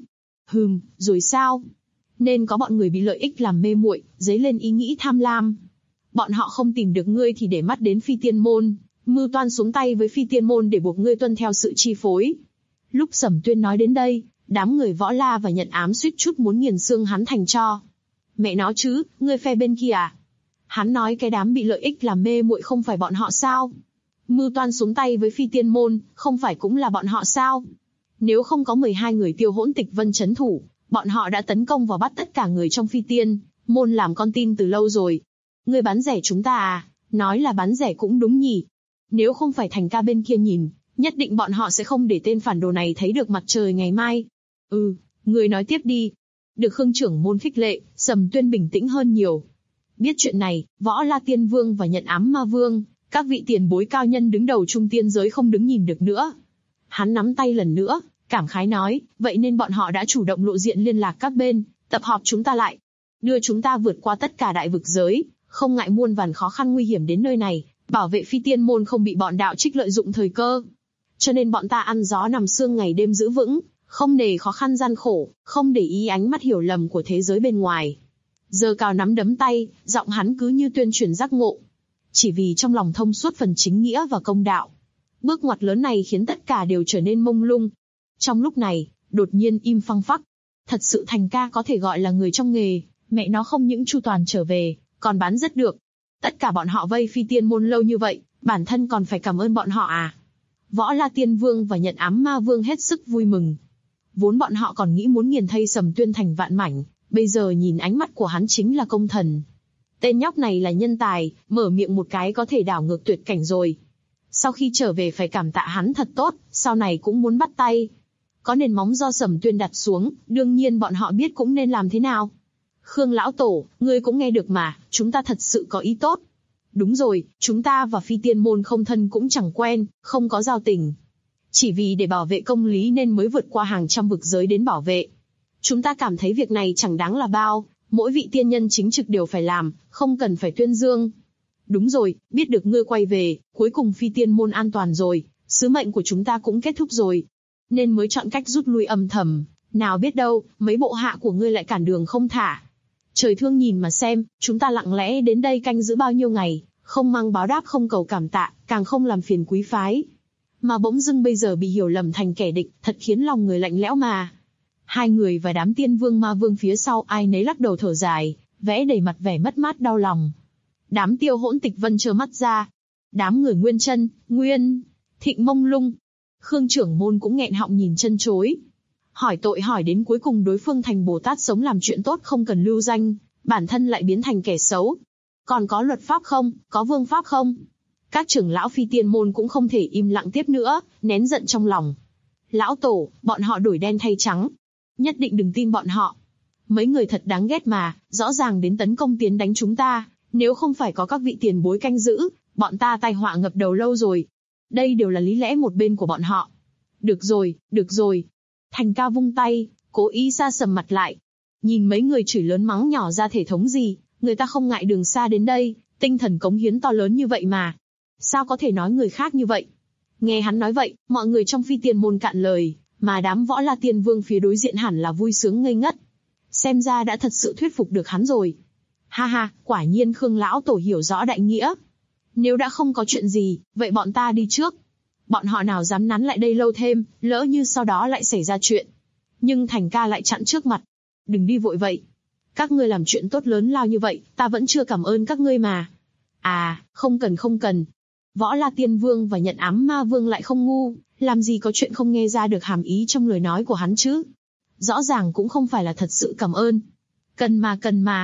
Rồi sao? Nên có bọn người bị lợi ích làm mê muội, dấy lên ý nghĩ tham lam. Bọn họ không tìm được ngươi thì để mắt đến Phi Tiên Môn, mưu toan xuống tay với Phi Tiên Môn để buộc ngươi tuân theo sự chi phối. Lúc Sầm Tuyên nói đến đây, đám người Võ La và Nhận Ám suýt chút muốn nghiền xương hắn thành tro. Mẹ nó chứ, ngươi phe bên kia à? Hắn nói cái đám bị lợi ích làm mê muội không phải bọn họ sao? Mưu toan xuống tay với Phi Tiên Môn, không phải cũng là bọn họ sao? Nếu không có 12 người Tiêu Hỗn Tịch Vân trấn thủ, bọn họ đã tấn công vào bắt tất cả người trong Phi Tiên Môn làm con tin từ lâu rồi. Ngươi bán rẻ chúng ta à? Nói là bán rẻ cũng đúng nhỉ. Nếu không phải Thành ca bên kia nhìn, nhất định bọn họ sẽ không để tên phản đồ này thấy được mặt trời ngày mai. Ngươi nói tiếp đi. Được Khương trưởng môn khích lệ, Sầm Tuyên bình tĩnh hơn nhiều. Biết chuyện này, Võ La Tiên Vương và Nhận Ám Ma Vương, các vị tiền bối cao nhân đứng đầu Trung Tiên giới không đứng nhìn được nữa. Hắn nắm tay lần nữa, cảm khái nói, vậy nên bọn họ đã chủ động lộ diện liên lạc các bên, tập họp chúng ta lại, đưa chúng ta vượt qua tất cả đại vực giới, không ngại muôn vàn khó khăn nguy hiểm đến nơi này, bảo vệ Phi Tiên Môn không bị bọn đạo trích lợi dụng thời cơ. Cho nên bọn ta ăn gió nằm sương ngày đêm giữ vững, không nề khó khăn gian khổ, không để ý ánh mắt hiểu lầm của thế giới bên ngoài. Giơ cao nắm đấm tay, giọng hắn cứ như tuyên truyền giác ngộ. Chỉ vì trong lòng thông suốt phần chính nghĩa và công đạo. Bước ngoặt lớn này khiến tất cả đều trở nên mông lung. Trong lúc này, đột nhiên im phăng phắc. Thật sự Thành ca có thể gọi là người trong nghề, mẹ nó không những chu toàn trở về, còn bán rất được. Tất cả bọn họ vây Phi Tiên Môn lâu như vậy, bản thân còn phải cảm ơn bọn họ à? Võ La Tiên Vương và Nhận Ám Ma Vương hết sức vui mừng. Vốn bọn họ còn nghĩ muốn nghiền thây Sầm Tuyên thành vạn mảnh, bây giờ nhìn ánh mắt của hắn chính là công thần. Tên nhóc này là nhân tài, mở miệng một cái có thể đảo ngược tuyệt cảnh rồi. Sau khi trở về phải cảm tạ hắn thật tốt, sau này cũng muốn bắt tay. Có nền móng do Sầm Tuyên đặt xuống, đương nhiên bọn họ biết cũng nên làm thế nào. Khương lão tổ, ngươi cũng nghe được mà, chúng ta thật sự có ý tốt. Đúng rồi, chúng ta và Phi Tiên Môn không thân cũng chẳng quen, không có giao tình. Chỉ vì để bảo vệ công lý nên mới vượt qua hàng trăm vực giới đến bảo vệ. Chúng ta cảm thấy việc này chẳng đáng là bao, mỗi vị tiên nhân chính trực đều phải làm, không cần phải tuyên dương. Đúng rồi, biết được ngươi quay về, cuối cùng Phi Tiên Môn an toàn rồi, sứ mệnh của chúng ta cũng kết thúc rồi. Nên mới chọn cách rút lui âm thầm, nào biết đâu, mấy bộ hạ của ngươi lại cản đường không thả. Trời thương nhìn mà xem, chúng ta lặng lẽ đến đây canh giữ bao nhiêu ngày, không mang báo đáp không cầu cảm tạ, càng không làm phiền quý phái. Mà bỗng dưng bây giờ bị hiểu lầm thành kẻ địch, thật khiến lòng người lạnh lẽo mà. Hai người và đám tiên vương ma vương phía sau ai nấy lắc đầu thở dài, vẽ đầy mặt vẻ mất mát đau lòng. Đám Tiêu Hỗn Tịch Vân trơ mắt ra. Đám người Nguyên Chân, Nguyên Thịnh mông lung. Khương trưởng môn cũng nghẹn họng nhìn chân chối. Hỏi tội hỏi đến cuối cùng đối phương thành Bồ Tát sống làm chuyện tốt không cần lưu danh, bản thân lại biến thành kẻ xấu. Còn có luật pháp không, có vương pháp không? Các trưởng lão Phi Tiên Môn cũng không thể im lặng tiếp nữa, nén giận trong lòng. Lão tổ, bọn họ đổi đen thay trắng. Nhất định đừng tin bọn họ. Mấy người thật đáng ghét mà, rõ ràng đến tấn công tiến đánh chúng ta, nếu không phải có các vị tiền bối canh giữ, bọn ta tai họa ngập đầu lâu rồi. Đây đều là lý lẽ một bên của bọn họ. Được rồi. Thành ca vung tay, cố ý xa sầm mặt lại. Nhìn mấy người chửi lớn mắng nhỏ ra thể thống gì, người ta không ngại đường xa đến đây, tinh thần cống hiến to lớn như vậy mà. Sao có thể nói người khác như vậy? Nghe hắn nói vậy, mọi người trong Phi Tiên Môn cạn lời, mà đám Võ La Tiên Vương phía đối diện hẳn là vui sướng ngây ngất. Xem ra đã thật sự thuyết phục được hắn rồi. Ha ha, quả nhiên Khương lão tổ hiểu rõ đại nghĩa. Nếu đã không có chuyện gì, vậy bọn ta đi trước. Bọn họ nào dám nắn lại đây lâu thêm, lỡ như sau đó lại xảy ra chuyện. Nhưng Thành ca lại chặn trước mặt. Đừng đi vội vậy. Các ngươi làm chuyện tốt lớn lao như vậy, ta vẫn chưa cảm ơn các ngươi mà. À, không cần. Võ La Tiên Vương và Nhận Ám Ma Vương lại không ngu, làm gì có chuyện không nghe ra được hàm ý trong lời nói của hắn chứ. Rõ ràng cũng không phải là thật sự cảm ơn. Cần mà.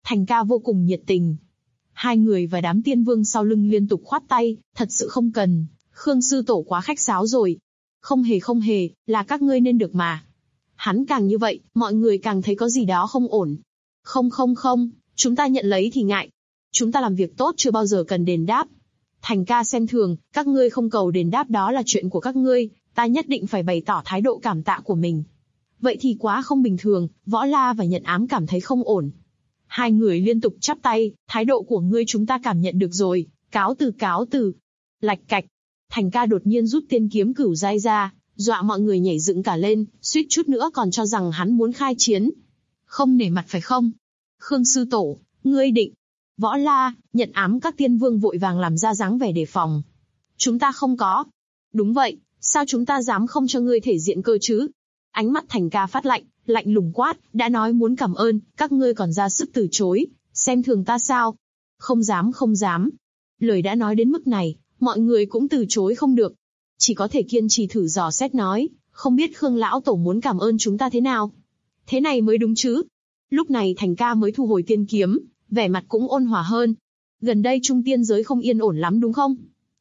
Thành ca vô cùng nhiệt tình. Hai người và đám tiên vương sau lưng liên tục khoát tay, thật sự không cần, Khương sư tổ quá khách sáo rồi. Không hề, là các ngươi nên được mà. Hắn càng như vậy, mọi người càng thấy có gì đó không ổn. Không, chúng ta nhận lấy thì ngại. Chúng ta làm việc tốt chưa bao giờ cần đền đáp. Thành ca xem thường, các ngươi không cầu đền đáp đó là chuyện của các ngươi, ta nhất định phải bày tỏ thái độ cảm tạ của mình. Vậy thì quá không bình thường, Võ La và Nhận Ám cảm thấy không ổn. Hai người liên tục chắp tay, thái độ của ngươi chúng ta cảm nhận được rồi, cáo từ. Lạch cạch, Thành ca đột nhiên rút tiên kiếm cửu giai ra, dọa mọi người nhảy dựng cả lên, suýt chút nữa còn cho rằng hắn muốn khai chiến. Không nể mặt phải không? Khương sư tổ, ngươi định. Võ La, Nhận Ám các tiên vương vội vàng làm ra dáng vẻ đề phòng. Chúng ta không có. Đúng vậy, sao chúng ta dám không cho ngươi thể diện cơ chứ? Ánh mắt Thành ca phát lạnh, lạnh lùng quát, đã nói muốn cảm ơn, các ngươi còn ra sức từ chối, xem thường ta sao? Không dám. Lời đã nói đến mức này, mọi người cũng từ chối không được. Chỉ có thể kiên trì thử dò xét nói, không biết Khương lão tổ muốn cảm ơn chúng ta thế nào? Thế này mới đúng chứ? Lúc này Thành ca mới thu hồi tiên kiếm, vẻ mặt cũng ôn hòa hơn. Gần đây trung tiên giới không yên ổn lắm đúng không?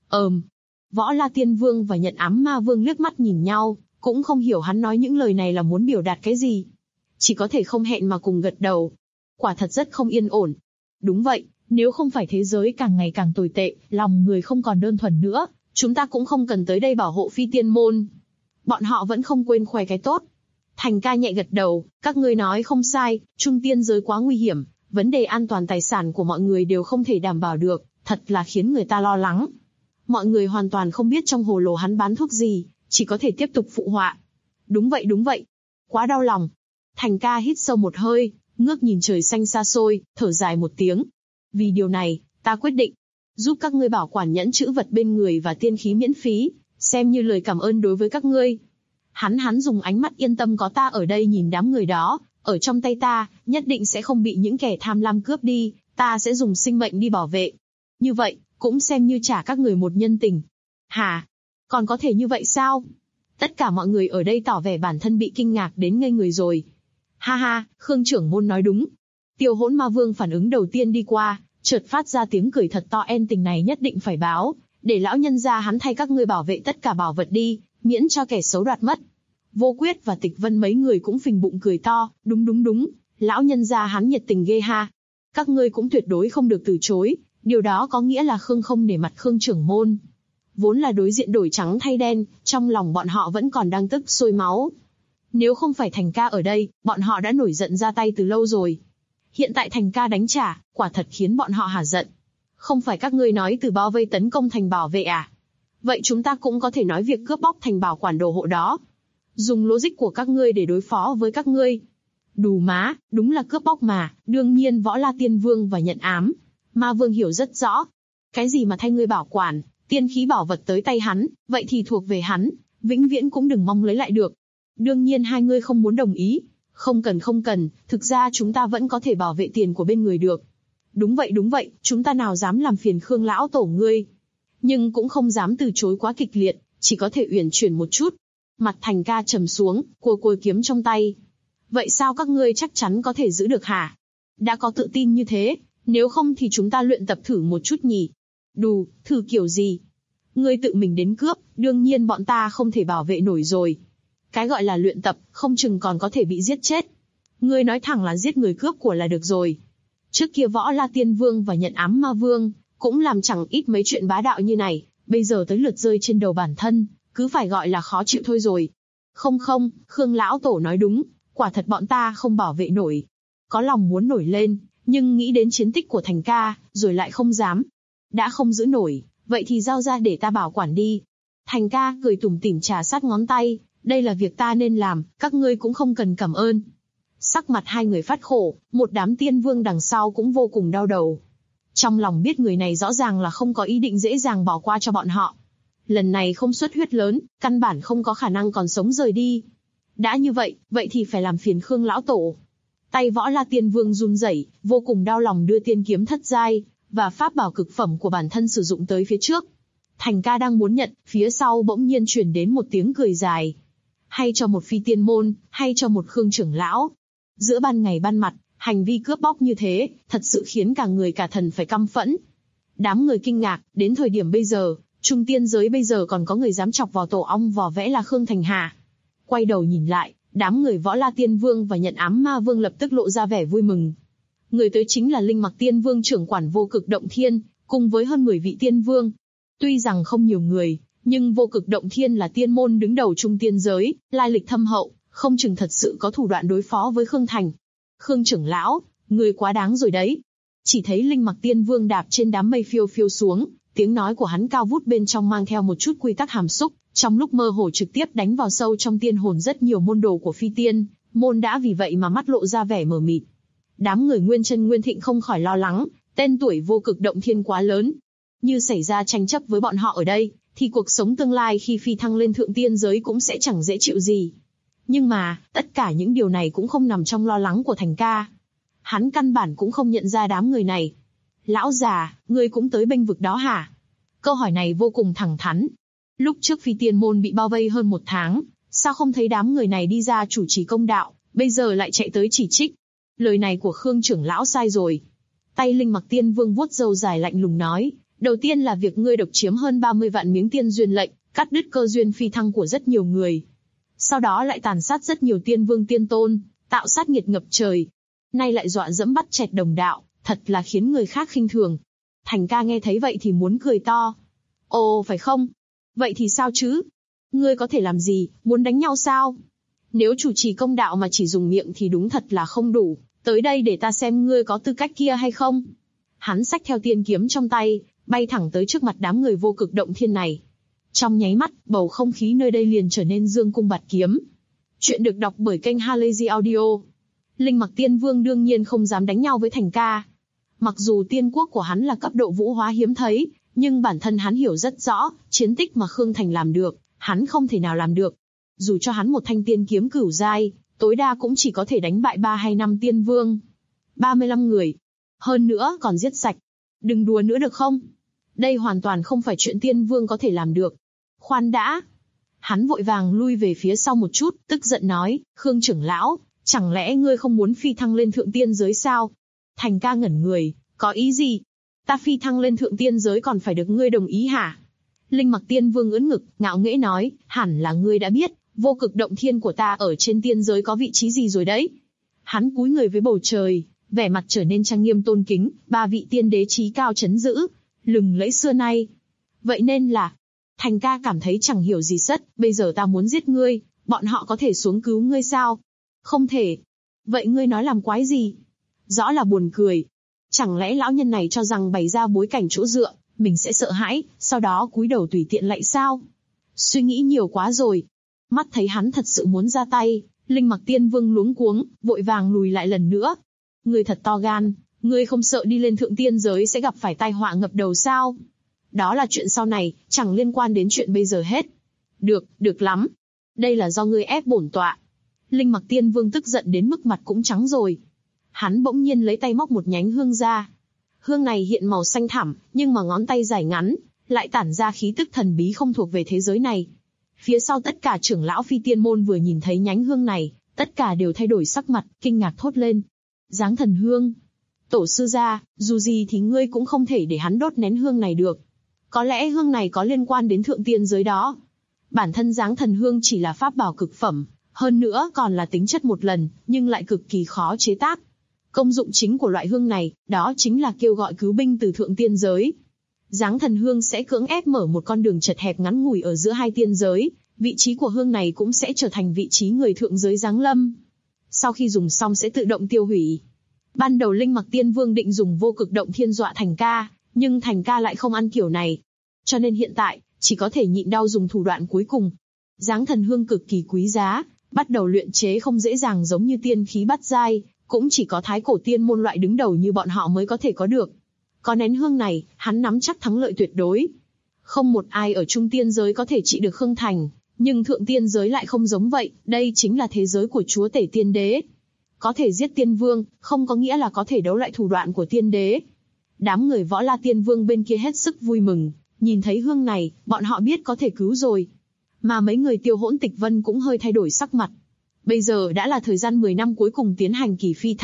Võ La Tiên Vương và Nhận Ám Ma Vương liếc mắt nhìn nhau, cũng không hiểu hắn nói những lời này là muốn biểu đạt cái gì. Chỉ có thể không hẹn mà cùng gật đầu. Quả thật rất không yên ổn. Đúng vậy, nếu không phải thế giới càng ngày càng tồi tệ, lòng người không còn đơn thuần nữa, chúng ta cũng không cần tới đây bảo hộ phi tiên môn. Bọn họ vẫn không quên khoe cái tốt. Thành ca nhẹ gật đầu, các ngươi nói không sai, trung tiên giới quá nguy hiểm, vấn đề an toàn tài sản của mọi người đều không thể đảm bảo được, thật là khiến người ta lo lắng. Mọi người hoàn toàn không biết trong hồ lô hắn bán thuốc gì, chỉ có thể tiếp tục phụ họa. Đúng vậy. Quá đau lòng. Thành ca hít sâu một hơi, ngước nhìn trời xanh xa xôi, thở dài một tiếng. Vì điều này, ta quyết định giúp các ngươi bảo quản nhẫn chữ vật bên người và tiên khí miễn phí, xem như lời cảm ơn đối với các ngươi. Hắn dùng ánh mắt yên tâm có ta ở đây nhìn đám người đó, ở trong tay ta, nhất định sẽ không bị những kẻ tham lam cướp đi, ta sẽ dùng sinh mệnh đi bảo vệ. Như vậy, cũng xem như trả các người một nhân tình. Hả? Còn có thể như vậy sao? Tất cả mọi người ở đây tỏ vẻ bản thân bị kinh ngạc đến ngây người rồi. Ha, Khương trưởng môn nói đúng. Tiêu Hỗn Ma Vương phản ứng đầu tiên đi qua, chợt phát ra tiếng cười thật to, en tình này nhất định phải báo, để lão nhân gia hắn thay các ngươi bảo vệ tất cả bảo vật đi, miễn cho kẻ xấu đoạt mất. Vô Quyết và Tịch Vân mấy người cũng phình bụng cười to, đúng, lão nhân gia hắn nhiệt tình ghê ha. Các ngươi cũng tuyệt đối không được từ chối, điều đó có nghĩa là Khương không nể mặt Khương trưởng môn. Vốn là đối diện đổi trắng thay đen, trong lòng bọn họ vẫn còn đang tức sôi máu. Nếu không phải Thành ca ở đây, bọn họ đã nổi giận ra tay từ lâu rồi. Hiện tại Thành ca đánh trả, quả thật khiến bọn họ hả giận. Không phải các ngươi nói từ bao vây tấn công thành bảo vệ à? Vậy chúng ta cũng có thể nói việc cướp bóc thành bảo quản đồ hộ đó. Dùng logic của các ngươi để đối phó với các ngươi. Đù má, đúng là cướp bóc mà, đương nhiên Võ La Tiên Vương và Nhận Ám Ma Vương hiểu rất rõ. Cái gì mà thay ngươi bảo quản, tiên khí bảo vật tới tay hắn, vậy thì thuộc về hắn, vĩnh viễn cũng đừng mong lấy lại được. Đương nhiên hai ngươi không muốn đồng ý. Không cần, thực ra chúng ta vẫn có thể bảo vệ tiền của bên người được. Đúng vậy, chúng ta nào dám làm phiền Khương lão tổ ngươi. Nhưng cũng không dám từ chối quá kịch liệt, chỉ có thể uyển chuyển một chút. Mặt Thành ca trầm xuống, cua kiếm trong tay. Vậy sao các ngươi chắc chắn có thể giữ được hả? Đã có tự tin như thế, nếu không thì chúng ta luyện tập thử một chút nhỉ? Đù, thử kiểu gì? Ngươi tự mình đến cướp, đương nhiên bọn ta không thể bảo vệ nổi rồi. Cái gọi là luyện tập, không chừng còn có thể bị giết chết. Ngươi nói thẳng là giết người cướp của là được rồi. Trước kia Võ La Tiên Vương và Nhận Ám Ma Vương cũng làm chẳng ít mấy chuyện bá đạo như này, bây giờ tới lượt rơi trên đầu bản thân, cứ phải gọi là khó chịu thôi rồi. Không, Khương lão tổ nói đúng, quả thật bọn ta không bảo vệ nổi. Có lòng muốn nổi lên, nhưng nghĩ đến chiến tích của Thành ca, rồi lại không dám. Đã không giữ nổi, vậy thì giao ra để ta bảo quản đi. Thành ca cười tủm tỉm trà sát ngón tay, đây là việc ta nên làm, các ngươi cũng không cần cảm ơn. Sắc mặt hai người phát khổ, một đám tiên vương đằng sau cũng vô cùng đau đầu. Trong lòng biết người này rõ ràng là không có ý định dễ dàng bỏ qua cho bọn họ. Lần này không xuất huyết lớn, căn bản không có khả năng còn sống rời đi. Đã như vậy, vậy thì phải làm phiền Khương lão tổ. Tay Võ La Tiên Vương run rẩy, vô cùng đau lòng đưa tiên kiếm thất giai và pháp bảo cực phẩm của bản thân sử dụng tới phía trước. Thành ca đang muốn nhận, phía sau bỗng nhiên truyền đến một tiếng cười dài. Hay cho một phi tiên môn, hay cho một Khương trưởng lão. Giữa ban ngày ban mặt, Hành vi cướp bóc như thế, thật sự khiến cả người cả thần phải căm phẫn. Đám người kinh ngạc, đến thời điểm bây giờ, trung tiên giới bây giờ còn có người dám chọc vào tổ ong vò vẽ là Khương Thành Hà. Quay đầu nhìn lại, đám người Võ La Tiên Vương và Nhận Ám Ma Vương lập tức lộ ra vẻ vui mừng. Người tới chính là Linh Mặc Tiên Vương trưởng quản Vô Cực Động Thiên, cùng với hơn 10 vị tiên vương. Tuy rằng không nhiều người, nhưng Vô Cực Động Thiên là tiên môn đứng đầu trung tiên giới, lai lịch thâm hậu, không chừng thật sự có thủ đoạn đối phó với Khương Thành. Khương trưởng lão, người quá đáng rồi đấy. Chỉ thấy Linh Mặc Tiên Vương đạp trên đám mây phiêu phiêu xuống, tiếng nói của hắn cao vút bên trong mang theo một chút quy tắc hàm xúc, trong lúc mơ hồ trực tiếp đánh vào sâu trong tiên hồn rất nhiều môn đồ của phi tiên, môn đã vì vậy mà mắt lộ ra vẻ mờ mịt. Đám người Nguyên Chân Nguyên Thịnh không khỏi lo lắng, tên tuổi Vô Cực Động Thiên quá lớn. Như xảy ra tranh chấp với bọn họ ở đây, thì cuộc sống tương lai khi phi thăng lên thượng tiên giới cũng sẽ chẳng dễ chịu gì. Nhưng mà, tất cả những điều này cũng không nằm trong lo lắng của Thành ca. Hắn căn bản cũng không nhận ra đám người này. Lão già, ngươi cũng tới bênh vực đó hả? Câu hỏi này vô cùng thẳng thắn. Lúc trước phi tiên môn bị bao vây hơn 1 tháng, sao không thấy đám người này đi ra chủ trì công đạo, bây giờ lại chạy tới chỉ trích. Lời này của Khương trưởng lão sai rồi. Tay Linh Mặc Tiên Vương vuốt râu dài lạnh lùng nói, đầu tiên là việc ngươi độc chiếm hơn 30 vạn miếng tiên duyên lệnh, cắt đứt cơ duyên phi thăng của rất nhiều người. Sau đó lại tàn sát rất nhiều tiên vương tiên tôn, tạo sát nghiệt ngập trời. Nay lại dọa dẫm bắt chẹt đồng đạo, thật là khiến người khác khinh thường. Thành ca nghe thấy vậy thì muốn cười to. Ồ phải không? Vậy thì sao chứ? Ngươi có thể làm gì, muốn đánh nhau sao? Nếu chủ trì công đạo mà chỉ dùng miệng thì đúng thật là không đủ, tới đây để ta xem ngươi có tư cách kia hay không. Hắn xách theo tiên kiếm trong tay, bay thẳng tới trước mặt đám người Vô Cực Động Thiên này. Trong nháy mắt, bầu không khí nơi đây liền trở nên dương cung bạt kiếm. Chuyện được đọc bởi kênh Halazy Audio. Linh Mặc Tiên Vương đương nhiên không dám đánh nhau với Thành ca. Mặc dù tiên quốc của hắn là cấp độ vũ hóa hiếm thấy, nhưng bản thân hắn hiểu rất rõ, chiến tích mà Khương Thành làm được, hắn không thể nào làm được. Dù cho hắn một thanh tiên kiếm cửu giai, tối đa cũng chỉ có thể đánh bại 3 hay 5 tiên vương. 35 người. Hơn nữa còn giết sạch. Đừng đùa nữa được không? Đây hoàn toàn không phải chuyện tiên vương có thể làm được. Khoan đã. Hắn vội vàng lui về phía sau một chút, tức giận nói, Khương trưởng lão, chẳng lẽ ngươi không muốn phi thăng lên thượng tiên giới sao? Thành ca ngẩn người, có ý gì? Ta phi thăng lên thượng tiên giới còn phải được ngươi đồng ý hả? Linh Mặc Tiên Vương ưỡn ngực, ngạo nghễ nói, hẳn là ngươi đã biết, Vô Cực Động Thiên của ta ở trên tiên giới có vị trí gì rồi đấy. Hắn cúi người với bầu trời, vẻ mặt trở nên trang nghiêm tôn kính, 3 vị tiên đế chí cao chấn giữ, lừng lẫy xưa nay. Vậy nên là, Thành ca cảm thấy chẳng hiểu gì sất, bây giờ ta muốn giết ngươi, bọn họ có thể xuống cứu ngươi sao? Không thể. Vậy ngươi nói làm quái gì? Rõ là buồn cười. Chẳng lẽ lão nhân này cho rằng bày ra bối cảnh chỗ dựa, mình sẽ sợ hãi, sau đó cúi đầu tùy tiện lạy sao? Suy nghĩ nhiều quá rồi. Mắt thấy hắn thật sự muốn ra tay, Linh Mặc Tiên Vương luống cuống, vội vàng lùi lại lần nữa. Ngươi thật to gan, ngươi không sợ đi lên thượng tiên giới sẽ gặp phải tai họa ngập đầu sao? Đó là chuyện sau này, chẳng liên quan đến chuyện bây giờ hết. Được lắm. Đây là do ngươi ép bổn tọa. Linh Mặc Tiên Vương tức giận đến mức mặt cũng trắng rồi. Hắn bỗng nhiên lấy tay móc một nhánh hương ra. Hương này hiện màu xanh thẳm, nhưng mà ngón tay dài ngắn, lại tản ra khí tức thần bí không thuộc về thế giới này. Phía sau tất cả trưởng lão phi tiên môn vừa nhìn thấy nhánh hương này, tất cả đều thay đổi sắc mặt, kinh ngạc thốt lên. Giáng thần hương. Tổ sư gia, dù gì thì ngươi cũng không thể để hắn đốt nén hương này được. Có lẽ hương này có liên quan đến thượng tiên giới đó. Bản thân giáng thần hương chỉ là pháp bảo cực phẩm, hơn nữa còn là tính chất một lần, nhưng lại cực kỳ khó chế tác. Công dụng chính của loại hương này, đó chính là kêu gọi cứu binh từ thượng tiên giới. Giáng thần hương sẽ cưỡng ép mở một con đường chật hẹp ngắn ngủi ở giữa hai tiên giới, vị trí của hương này cũng sẽ trở thành vị trí người thượng giới giáng lâm. Sau khi dùng xong sẽ tự động tiêu hủy. Ban đầu Linh Mặc Tiên Vương định dùng Vô Cực Động Thiên dọa Thành ca, nhưng Thành ca lại không ăn kiểu này. Cho nên hiện tại, chỉ có thể nhịn đau dùng thủ đoạn cuối cùng. Giáng thần hương cực kỳ quý giá, bắt đầu luyện chế không dễ dàng giống như tiên khí bát giai, cũng chỉ có thái cổ tiên môn loại đứng đầu như bọn họ mới có thể có được. Có nén hương này, hắn nắm chắc thắng lợi tuyệt đối. Không một ai ở trung tiên giới có thể trị được Khương Thành, nhưng thượng tiên giới lại không giống vậy, đây chính là thế giới của chúa tể tiên đế. Có thể giết tiên vương, không có nghĩa là có thể đấu lại thủ đoạn của tiên đế. Đám người Võ La Tiên Vương bên kia hết sức vui mừng, nhìn thấy hương này, bọn họ biết có thể cứu rồi. Mà mấy người Tiêu Hỗn Tịch Vân cũng hơi thay đổi sắc mặt. Bây giờ đã là thời gian 10 năm cuối cùng tiến hành kỳ phi thăng,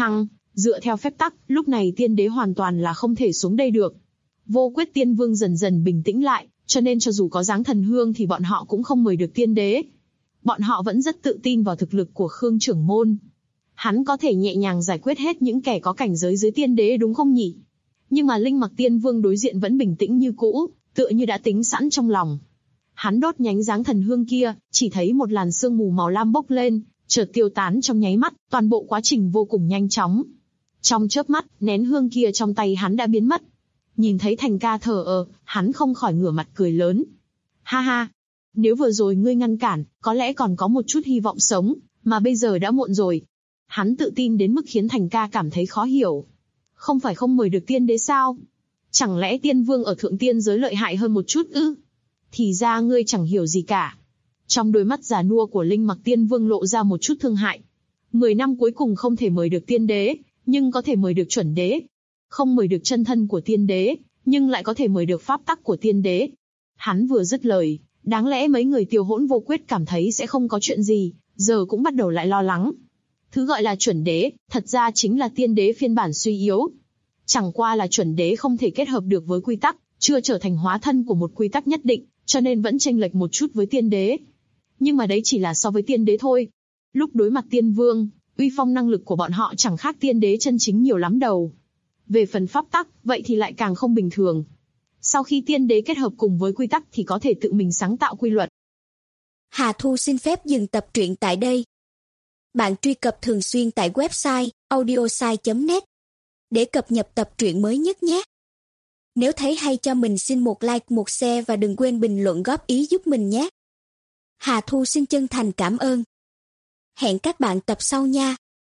Dựa theo phép tắc, lúc này tiên đế hoàn toàn là không thể xuống đây được. Vô Quyết Tiên Vương dần dần bình tĩnh lại, cho nên cho dù có dáng thần hương thì bọn họ cũng không mời được tiên đế. Bọn họ vẫn rất tự tin vào thực lực của Khương trưởng môn. Hắn có thể nhẹ nhàng giải quyết hết những kẻ có cảnh giới dưới tiên đế đúng không nhỉ? Nhưng mà Linh Mặc Tiên Vương đối diện vẫn bình tĩnh như cũ, tựa như đã tính sẵn trong lòng. Hắn đốt nhánh dáng thần hương kia, chỉ thấy một làn sương mù màu lam bốc lên, chợt tiêu tán trong nháy mắt, toàn bộ quá trình vô cùng nhanh chóng. Trong chớp mắt, nén hương kia trong tay hắn đã biến mất. Nhìn thấy Thành Ca thờ hắn không khỏi ngửa mặt cười lớn. Ha ha, nếu vừa rồi ngươi ngăn cản, có lẽ còn có một chút hy vọng sống, mà bây giờ đã muộn rồi. Hắn tự tin đến mức khiến Thành Ca cảm thấy khó hiểu. Không phải không mời được tiên đế sao? Chẳng lẽ tiên vương ở thượng tiên giới lợi hại hơn một chút ư? Thì ra ngươi chẳng hiểu gì cả. Trong đôi mắt già nua của Linh Mặc Tiên Vương lộ ra một chút thương hại. 10 năm cuối cùng không thể mời được tiên đế, nhưng có thể mời được chuẩn đế. Không mời được chân thân của tiên đế, nhưng lại có thể mời được pháp tắc của tiên đế. Hắn vừa dứt lời, đáng lẽ mấy người Tiêu Hỗn Vô Quyết cảm thấy sẽ không có chuyện gì, giờ cũng bắt đầu lại lo lắng. Thứ gọi là chuẩn đế, thật ra chính là tiên đế phiên bản suy yếu. Chẳng qua là chuẩn đế không thể kết hợp được với quy tắc, chưa trở thành hóa thân của một quy tắc nhất định, cho nên vẫn chênh lệch một chút với tiên đế. Nhưng mà đấy chỉ là so với tiên đế thôi. Lúc đối mặt tiên vương, uy phong năng lực của bọn họ chẳng khác tiên đế chân chính nhiều lắm đâu. Về phần pháp tắc, vậy thì lại càng không bình thường. Sau khi tiên đế kết hợp cùng với quy tắc thì có thể tự mình sáng tạo quy luật. Hà Thu xin phép dừng tập truyện tại đây. Bạn truy cập thường xuyên tại website audiosai.net để cập nhật tập truyện mới nhất nhé. Nếu thấy hay cho mình xin một like, một share và đừng quên bình luận góp ý giúp mình nhé. Hà Thu xin chân thành cảm ơn. Hẹn các bạn tập sau nha.